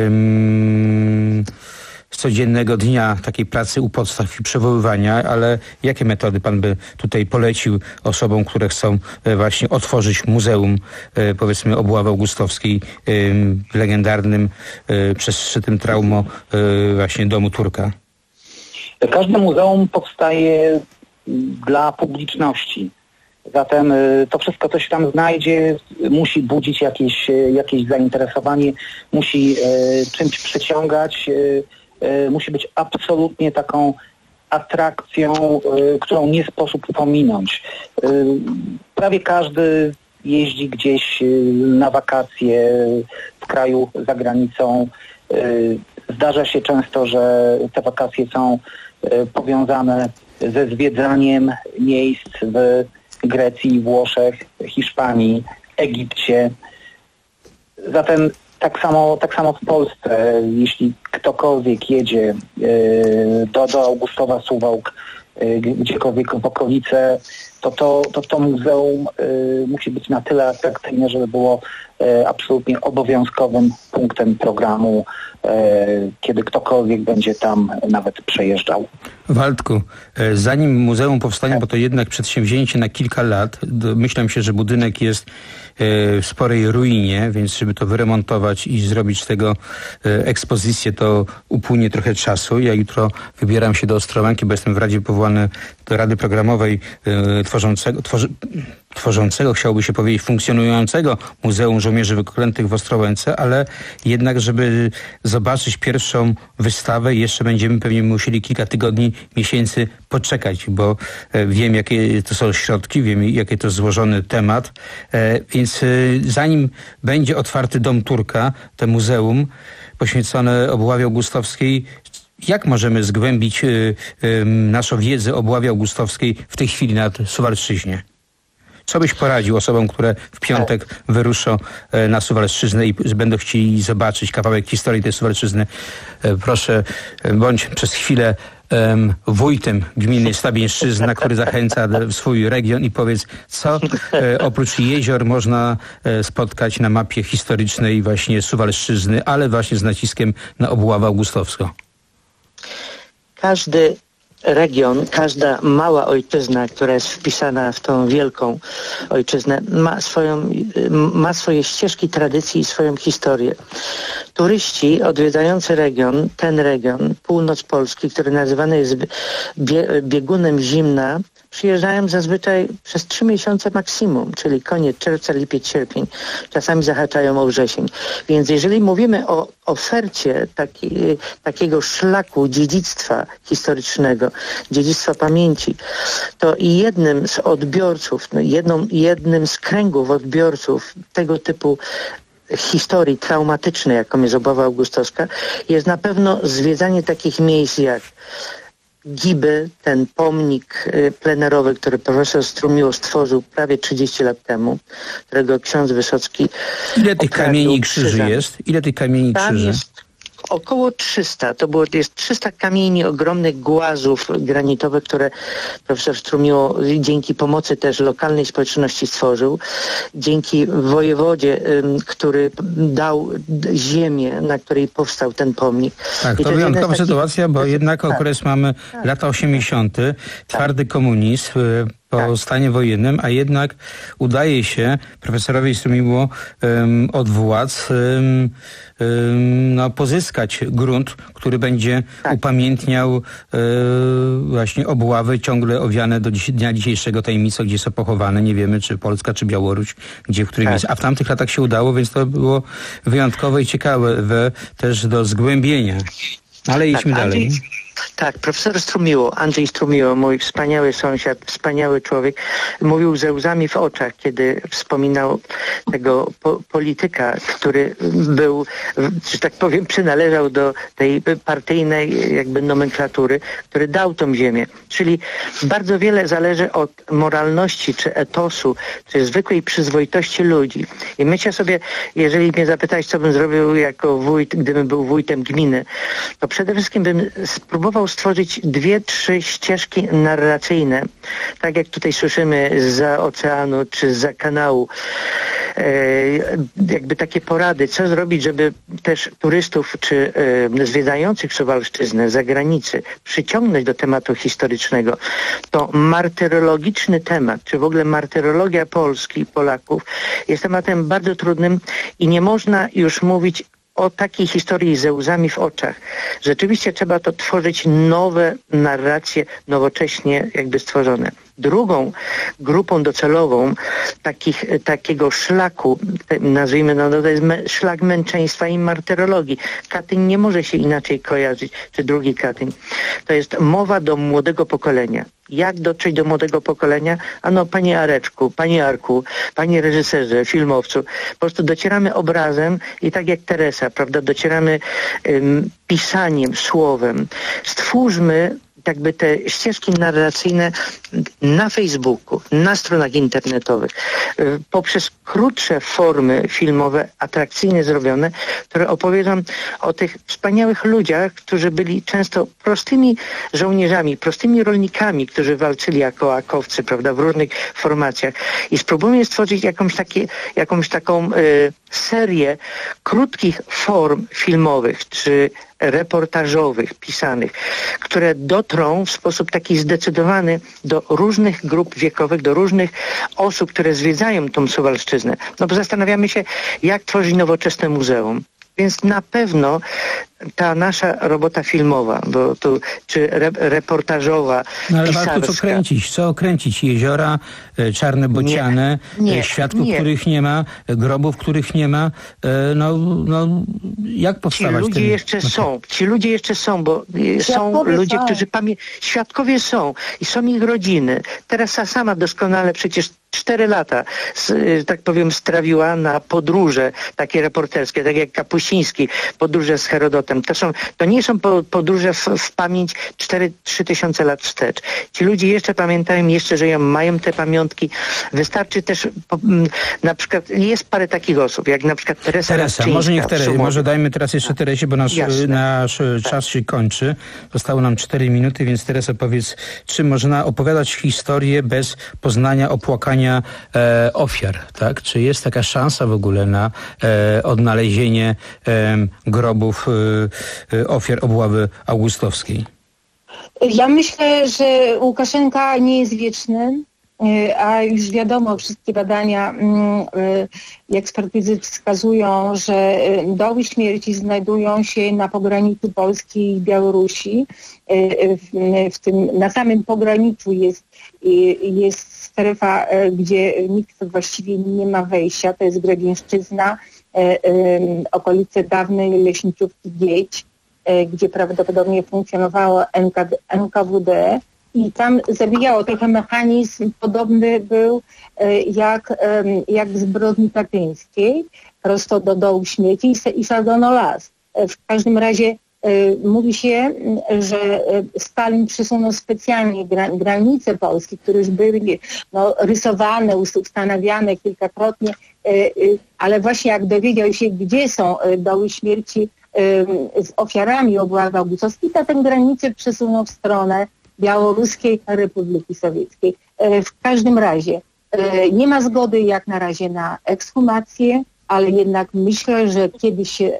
e, z codziennego dnia takiej pracy u podstaw i przywoływania, ale jakie metody pan by tutaj polecił osobom, które chcą właśnie otworzyć muzeum, powiedzmy, Obławy Augustowskiej w legendarnym, przez szczytem traumo właśnie domu Turka? Każde muzeum powstaje dla publiczności. Zatem to wszystko, co się tam znajdzie, musi budzić jakieś, jakieś zainteresowanie, musi czymś przyciągać, musi być absolutnie taką atrakcją, którą nie sposób pominąć. Prawie każdy jeździ gdzieś na wakacje w kraju, za granicą. Zdarza się często, że te wakacje są powiązane ze zwiedzaniem miejsc w Grecji, Włoszech, Hiszpanii, Egipcie. Zatem tak samo, tak samo w Polsce, jeśli ktokolwiek jedzie do, do Augustowa, Suwałk, gdziekolwiek w okolice, to to, to, to muzeum musi być na tyle atrakcyjne, żeby było absolutnie obowiązkowym punktem programu, kiedy ktokolwiek będzie tam nawet przejeżdżał. Waldku, zanim muzeum powstanie, bo to jednak przedsięwzięcie na kilka lat, myślę się, że budynek jest w sporej ruinie, więc żeby to wyremontować i zrobić z tego ekspozycję, to upłynie trochę czasu. Ja jutro wybieram się do Ostrołęki, bo jestem w Radzie powołany do Rady Programowej tworzącego, tworzy, tworzącego, chciałoby się powiedzieć, funkcjonującego Muzeum Żołnierzy Wyklętych w Ostrołęce, ale jednak, żeby zobaczyć pierwszą wystawę, jeszcze będziemy pewnie musieli kilka tygodni, miesięcy poczekać, bo wiem, jakie to są środki, wiem, jaki to złożony temat, więc zanim będzie otwarty Dom Turka, to muzeum poświęcone Obławie Augustowskiej, jak możemy zgłębić y, y, naszą wiedzę o Obławie Augustowskiej w tej chwili na Suwalszczyźnie? Co byś poradził osobom, które w piątek wyruszą y, na Suwalszczyznę i będą chcieli zobaczyć kawałek historii tej Suwalszczyzny? Y, proszę, y, bądź przez chwilę um, wójtem gminy Stabieńszczyzna, który zachęca w swój region i powiedz, co e, oprócz jezior można e, spotkać na mapie historycznej właśnie Suwalszczyzny, ale właśnie z naciskiem na Obławę Augustowską. Każdy region, każda mała ojczyzna, która jest wpisana w tą wielką ojczyznę, ma, swoją, ma swoje ścieżki tradycji i swoją historię. Turyści odwiedzający region, ten region, północ Polski, który nazywany jest bie, biegunem zimna, przyjeżdżają zazwyczaj przez trzy miesiące maksimum, czyli koniec czerwca, lipiec, sierpień. Czasami zahaczają o wrzesień. Więc jeżeli mówimy o ofercie taki, takiego szlaku dziedzictwa historycznego, dziedzictwa pamięci, to i jednym z odbiorców, no jedną, jednym z kręgów odbiorców tego typu historii traumatycznej, jaką jest obawa augustowska, jest na pewno zwiedzanie takich miejsc jak Giby, ten pomnik plenerowy, który profesor Strumiło stworzył prawie trzydzieści lat temu, którego ksiądz Wysocki... Ile tych kamieni i krzyży jest? Ile tych kamieni i krzyży? Jest około trzysta. To było, jest trzysta kamieni, ogromnych głazów granitowych, które profesor Strumiło dzięki pomocy też lokalnej społeczności stworzył. Dzięki wojewodzie, który dał ziemię, na której powstał ten pomnik. Tak, to, to wyjątkowa takich... sytuacja, bo jednak tak. okres mamy tak. lata osiemdziesiąte, twardy tak. komunizm po tak. stanie wojennym, a jednak udaje się profesorowi Strumiło um, od władz um, um, no, pozyskać grunt, który będzie tak. upamiętniał um, właśnie obławy ciągle owiane do dziś, dnia dzisiejszego tajemnicą, gdzie są pochowane. Nie wiemy, czy Polska, czy Białoruś, gdzie w którym tak. jest. A w tamtych latach się udało, więc to było wyjątkowe i ciekawe we, też do zgłębienia. Ale idźmy tak, dalej. Andrzej, tak, profesor Strumiło, Andrzej Strumiło, mój wspaniały sąsiad, wspaniały człowiek, mówił ze łzami w oczach, kiedy wspominał tego po, polityka, który był, że tak powiem, przynależał do tej partyjnej jakby nomenklatury, który dał tą ziemię. Czyli bardzo wiele zależy od moralności, czy etosu, czy zwykłej przyzwoitości ludzi. I myślę sobie, jeżeli mnie zapytać, co bym zrobił jako wójt, gdybym był wójtem gminy, to przede wszystkim bym spróbował stworzyć dwie, trzy ścieżki narracyjne, tak jak tutaj słyszymy zza oceanu czy zza kanału. E, jakby takie porady, co zrobić, żeby też turystów czy e, zwiedzających Suwalszczyznę z zagranicy przyciągnąć do tematu historycznego. To martyrologiczny temat, czy w ogóle martyrologia Polski, Polaków jest tematem bardzo trudnym i nie można już mówić o takiej historii ze łzami w oczach. Rzeczywiście trzeba to tworzyć nowe narracje, nowocześnie jakby stworzone. Drugą grupą docelową takich, takiego szlaku, nazwijmy, no to jest me, szlak męczeństwa i martyrologii. Katyń nie może się inaczej kojarzyć, czy drugi Katyń. To jest mowa do młodego pokolenia. Jak dotrzeć do młodego pokolenia? Ano, panie Areczku, panie Arku, panie reżyserze, filmowcu, po prostu docieramy obrazem i tak jak Teresa, prawda, docieramy um, pisaniem, słowem. Stwórzmy jakby te ścieżki narracyjne na Facebooku, na stronach internetowych, poprzez krótsze formy filmowe, atrakcyjnie zrobione, które opowiedzą o tych wspaniałych ludziach, którzy byli często prostymi żołnierzami, prostymi rolnikami, którzy walczyli jako akowcy, prawda, w różnych formacjach. I spróbujmy stworzyć jakąś, takie, jakąś taką y, serię krótkich form filmowych, czy reportażowych, pisanych, które dotrą w sposób taki zdecydowany do różnych grup wiekowych, do różnych osób, które zwiedzają tą Suwalszczyznę. No bo zastanawiamy się, jak tworzyć nowoczesne muzeum. Więc na pewno ta nasza robota filmowa, bo tu, czy re, reportażowa, no ale pisarska. warto co kręcić? Co kręcić? Jeziora, czarne bociane, nie, nie, świadków, nie. których nie ma, grobów, których nie ma. No, no jak powstawać? Ci ludzie ten... jeszcze są. Ci ludzie jeszcze są, bo są ludzie, są. którzy pamiętają. Świadkowie są i są ich rodziny. Teresa sama doskonale przecież cztery lata, tak powiem, strawiła na podróże takie reporterskie, tak jak Kapuściński, podróże z Herodotem. To, są, to nie są podróże w, w pamięć cztery trzy tysiące lat wstecz. Ci ludzie jeszcze pamiętają, jeszcze żyją, mają te pamiątki. Wystarczy też, na przykład, jest parę takich osób, jak na przykład Teresa Teresa, może niech Teresie, może dajmy teraz jeszcze Teresie, bo nasz, nasz tak. czas się kończy. Zostało nam cztery minuty, więc Teresa, powiedz, czy można opowiadać historię bez poznania, opłakania E, ofiar, tak? Czy jest taka szansa w ogóle na e, odnalezienie e, grobów e, ofiar obławy augustowskiej? Ja myślę, że Łukaszenka nie jest wieczny, a już wiadomo, wszystkie badania i ekspertyzy wskazują, że doły śmierci znajdują się na pograniczu Polski i Białorusi. W tym, na samym pograniczu jest, jest strefa, gdzie nikt właściwie nie ma wejścia, to jest Gregińszczyzna, okolice dawnej leśniczówki Giedź, gdzie prawdopodobnie funkcjonowało N K W D. I tam zabijało. Trochę mechanizm podobny był jak, jak w zbrodni katyńskiej, prosto do dołu śmieci i sadzono las. W każdym razie mówi się, że Stalin przesunął specjalnie granice Polski, które już były no, rysowane, ustanawiane kilkakrotnie, ale właśnie jak dowiedział się, gdzie są doły śmierci z ofiarami obławy augustowskiej, to tę granicę przesunął w stronę Białoruskiej Republiki Sowieckiej. W każdym razie nie ma zgody jak na razie na ekshumację, ale jednak myślę, że kiedyś się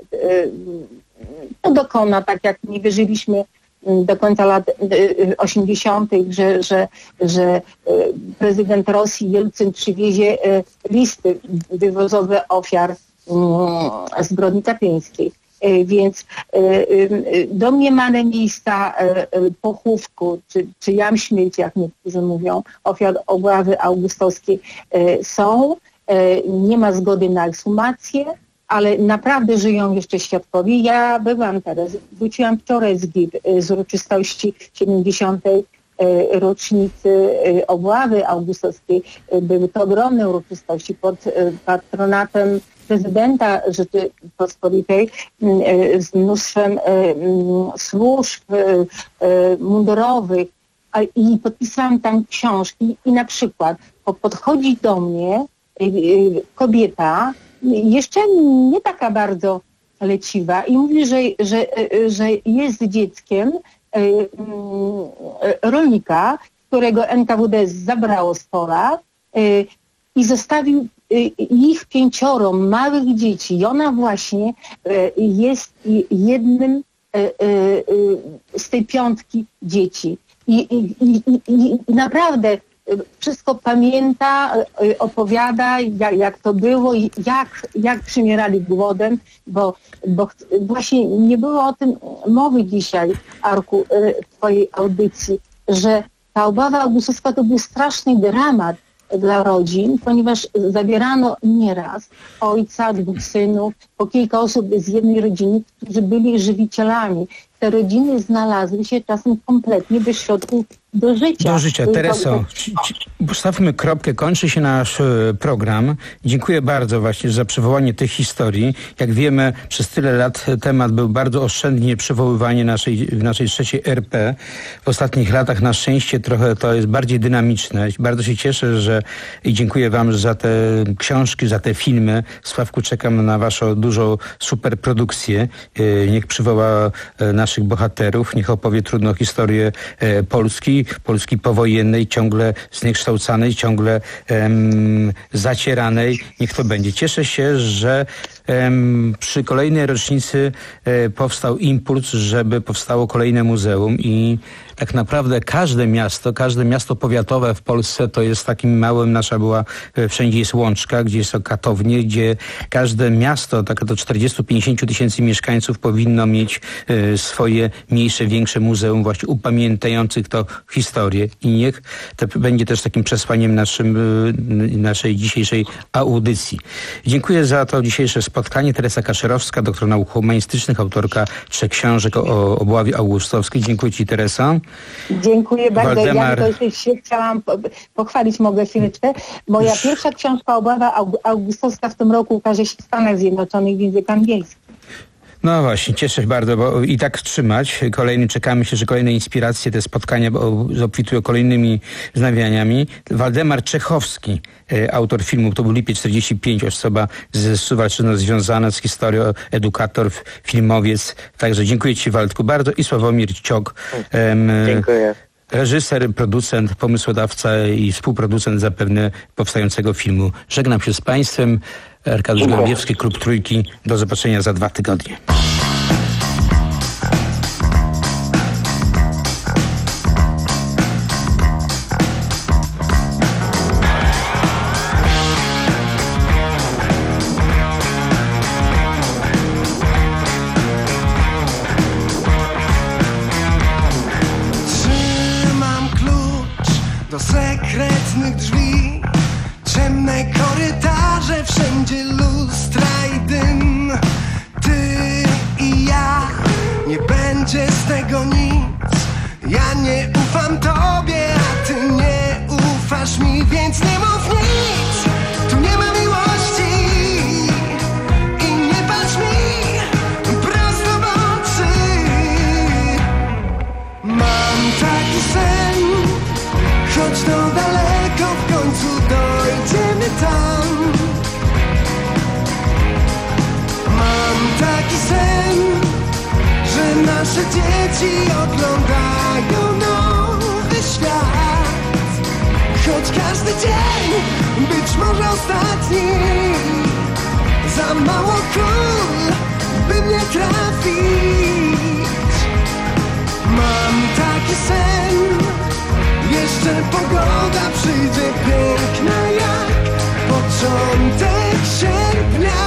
to dokona, tak jak nie wierzyliśmy do końca lat osiemdziesiątych, że, że, że prezydent Rosji Jelcyn przywiezie listy wywozowe ofiar zbrodni katyńskiej. Więc domniemane miejsca pochówku, czy, czy jam śmierci, jak niektórzy mówią, ofiar obławy augustowskiej są. Nie ma zgody na ekshumację, ale naprawdę żyją jeszcze świadkowie. Ja byłam teraz, wróciłam wczoraj z G I B, z uroczystości siedemdziesiątej rocznicy obławy augustowskiej. Były to ogromne uroczystości pod patronatem prezydenta Rzeczypospolitej z mnóstwem służb mundurowych i podpisałam tam książki i na przykład podchodzi do mnie kobieta, jeszcze nie taka bardzo leciwa i mówi, że, że, że jest dzieckiem rolnika, którego N K W D zabrało z pola i zostawił ich pięcioro małych dzieci i ona właśnie jest jednym z tej piątki dzieci. I, i, i, i naprawdę wszystko pamięta, opowiada, jak, jak to było, jak, jak przymierali głodem, bo, bo właśnie nie było o tym mowy dzisiaj, Arku, w twojej audycji, że ta obława augustowska to był straszny dramat dla rodzin, ponieważ zabierano nieraz ojca, dwóch synów, po kilka osób z jednej rodziny, którzy byli żywicielami. Te rodziny znalazły się czasem kompletnie bez środków do życia. Do życia. Tereso, postawmy kropkę, kończy się nasz program. Dziękuję bardzo właśnie za przywołanie tych historii. Jak wiemy, przez tyle lat temat był bardzo oszczędnie przywoływany naszej, w naszej trzeciej R P. W ostatnich latach na szczęście trochę to jest bardziej dynamiczne. Bardzo się cieszę, że i dziękuję wam za te książki, za te filmy. Sławku, czekam na waszą dużą superprodukcję. Niech przywoła naszych bohaterów, niech opowie trudną historię Polski, Polski powojennej, ciągle zniekształcanej, ciągle um, zacieranej. Niech to będzie. Cieszę się, że um, przy kolejnej rocznicy um, powstał impuls, żeby powstało kolejne muzeum i tak naprawdę każde miasto, każde miasto powiatowe w Polsce to jest takim małym, nasza była, wszędzie jest Łączka, gdzie są katownie, gdzie każde miasto, takie do czterdziestu pięćdziesięciu tysięcy mieszkańców powinno mieć e, swoje mniejsze, większe muzeum właśnie upamiętających to historię i niech to będzie też takim przesłaniem naszym, e, naszej dzisiejszej audycji. Dziękuję za to dzisiejsze spotkanie. Teresa Kaszerowska, doktor nauk humanistycznych, autorka trzech książek o, o obławie augustowskiej. Dziękuję ci, Teresa. Dziękuję bardzo. Waldemar... Ja to się chciałam pochwalić, mogę chwileczkę. Moja pierwsza książka Obława augustowska w tym roku ukaże się w Stanach Zjednoczonych w języku angielskim. No właśnie, cieszę się bardzo, bo i tak trzymać. Kolejny, czekamy się, że kolejne inspiracje, te spotkania obfitują kolejnymi znawianiami. Waldemar Czechowski, autor filmu, to był lipiec czterdziesty piąty, osoba ze Suwalszczyzną związana z historią, edukator, filmowiec. Także dziękuję ci, Waldku, bardzo. I Sławomir Ciok. Um, dziękuję. Reżyser, producent, pomysłodawca i współproducent zapewne powstającego filmu. Żegnam się z państwem. Arkadiusz Gołębiewski, Klub Trójki. Do zobaczenia za dwa tygodnie. będzie lustra i dym. Ty i ja, nie będzie z tego nic. Ja nie ufam tobie, a ty nie ufasz mi, więc nie mów nic. Tu nie ma miłości i nie patrz mi prosto w oczy. Mam taki sen, choć to daleko, w końcu dojdziemy tam. Mam taki sen, że nasze dzieci oglądają nowy świat. Choć każdy dzień być może ostatni, za mało król, by mnie trafić. Mam taki sen, jeszcze pogoda przyjdzie piękna jak początek sierpnia.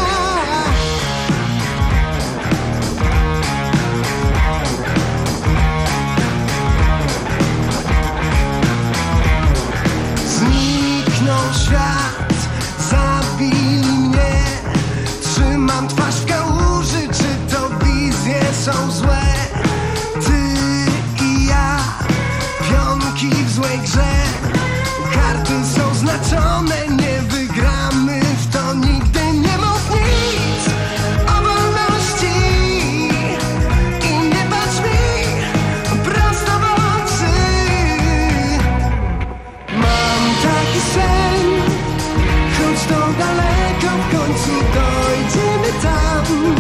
Świat, zabili mnie. Trzymam twarz w kałuży, czy to wizje są złe? Ty i ja, pionki w złej grze. Karty są znaczone, nie wygramy w to nigdy. Nie mów nic o wolności i nie patrz mi prosto w oczy. Mam taki sen, choć to daleko, w końcu dojdziemy tam.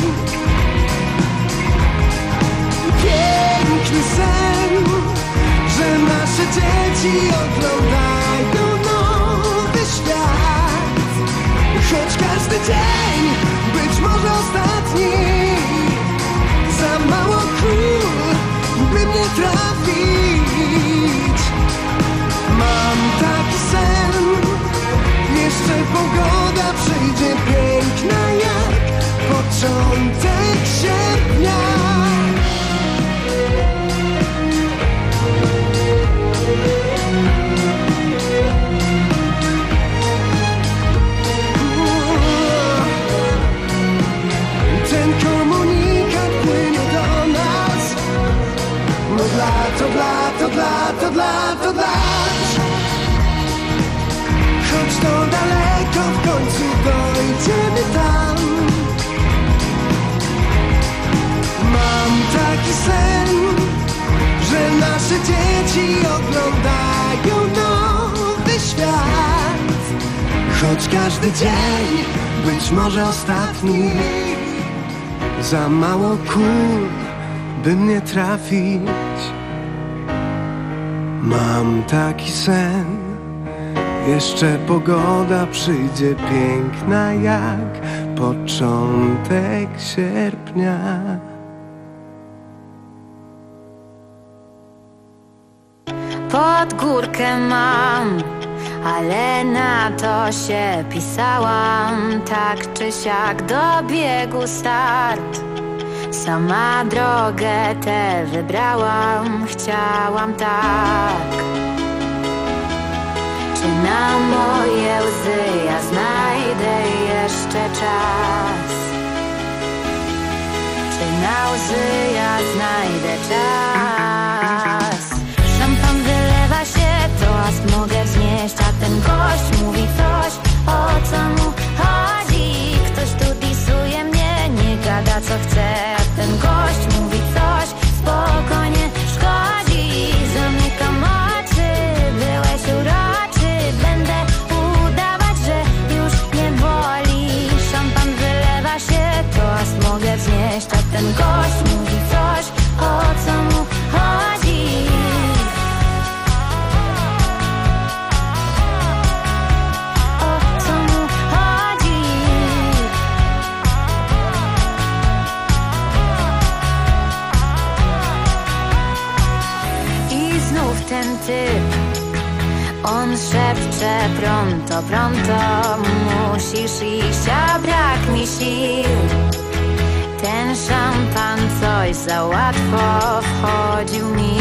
Piękny sen, że nasze dzieci oglądają nowy świat. Choć każdy dzień być może ostatni, za mało król, by mnie trafić. Mam taki sen, jeszcze pogoda przyjdzie piękna jak początek sierpnia. Ten komunikat płynie do nas. Od lat, od lat, od lat, od lat, od lat. Choć to daleko, w końcu dojdziemy tam. Mam taki sen, że nasze dzieci oglądają nowy świat. Choć każdy dzień być może ostatni, za mało kul, by mnie trafić. Mam taki sen, jeszcze pogoda przyjdzie piękna jak początek sierpnia. Pod górkę mam, ale na to się pisałam. Tak czy siak dobiegł start. Sama drogę tę wybrałam, chciałam tak. Czy na moje łzy ja znajdę jeszcze czas? Czy na łzy ja znajdę czas? Szampan wylewa się, toast mogę wznieść, a ten gość mówi coś, o co mu chodzi. Ktoś tu disuje mnie, nie gada co chce, a ten gość mówi coś, spokojnie szkodzi. Zamykam oczy, byłeś uroczy, będę udawać, że już nie boli. Szampan wylewa się, toast mogę wznieść, a ten gość mówi coś, o co mu chodzi. Ten typ, on szepcze pronto, pronto, musisz iść, a brak mi sił. Ten szampan coś za łatwo wchodził mi.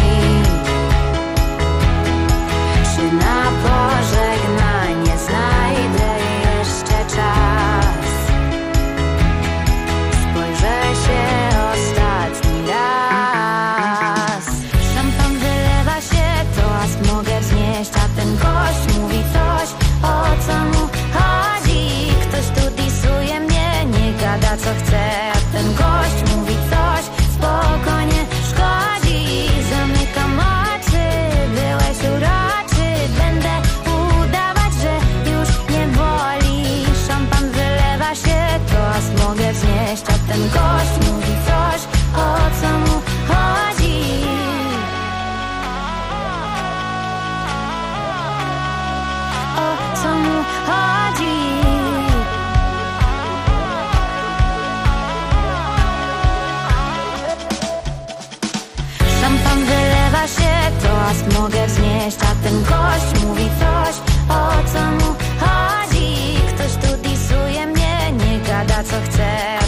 Czy na pożegnanie znajdę jeszcze czas? chce.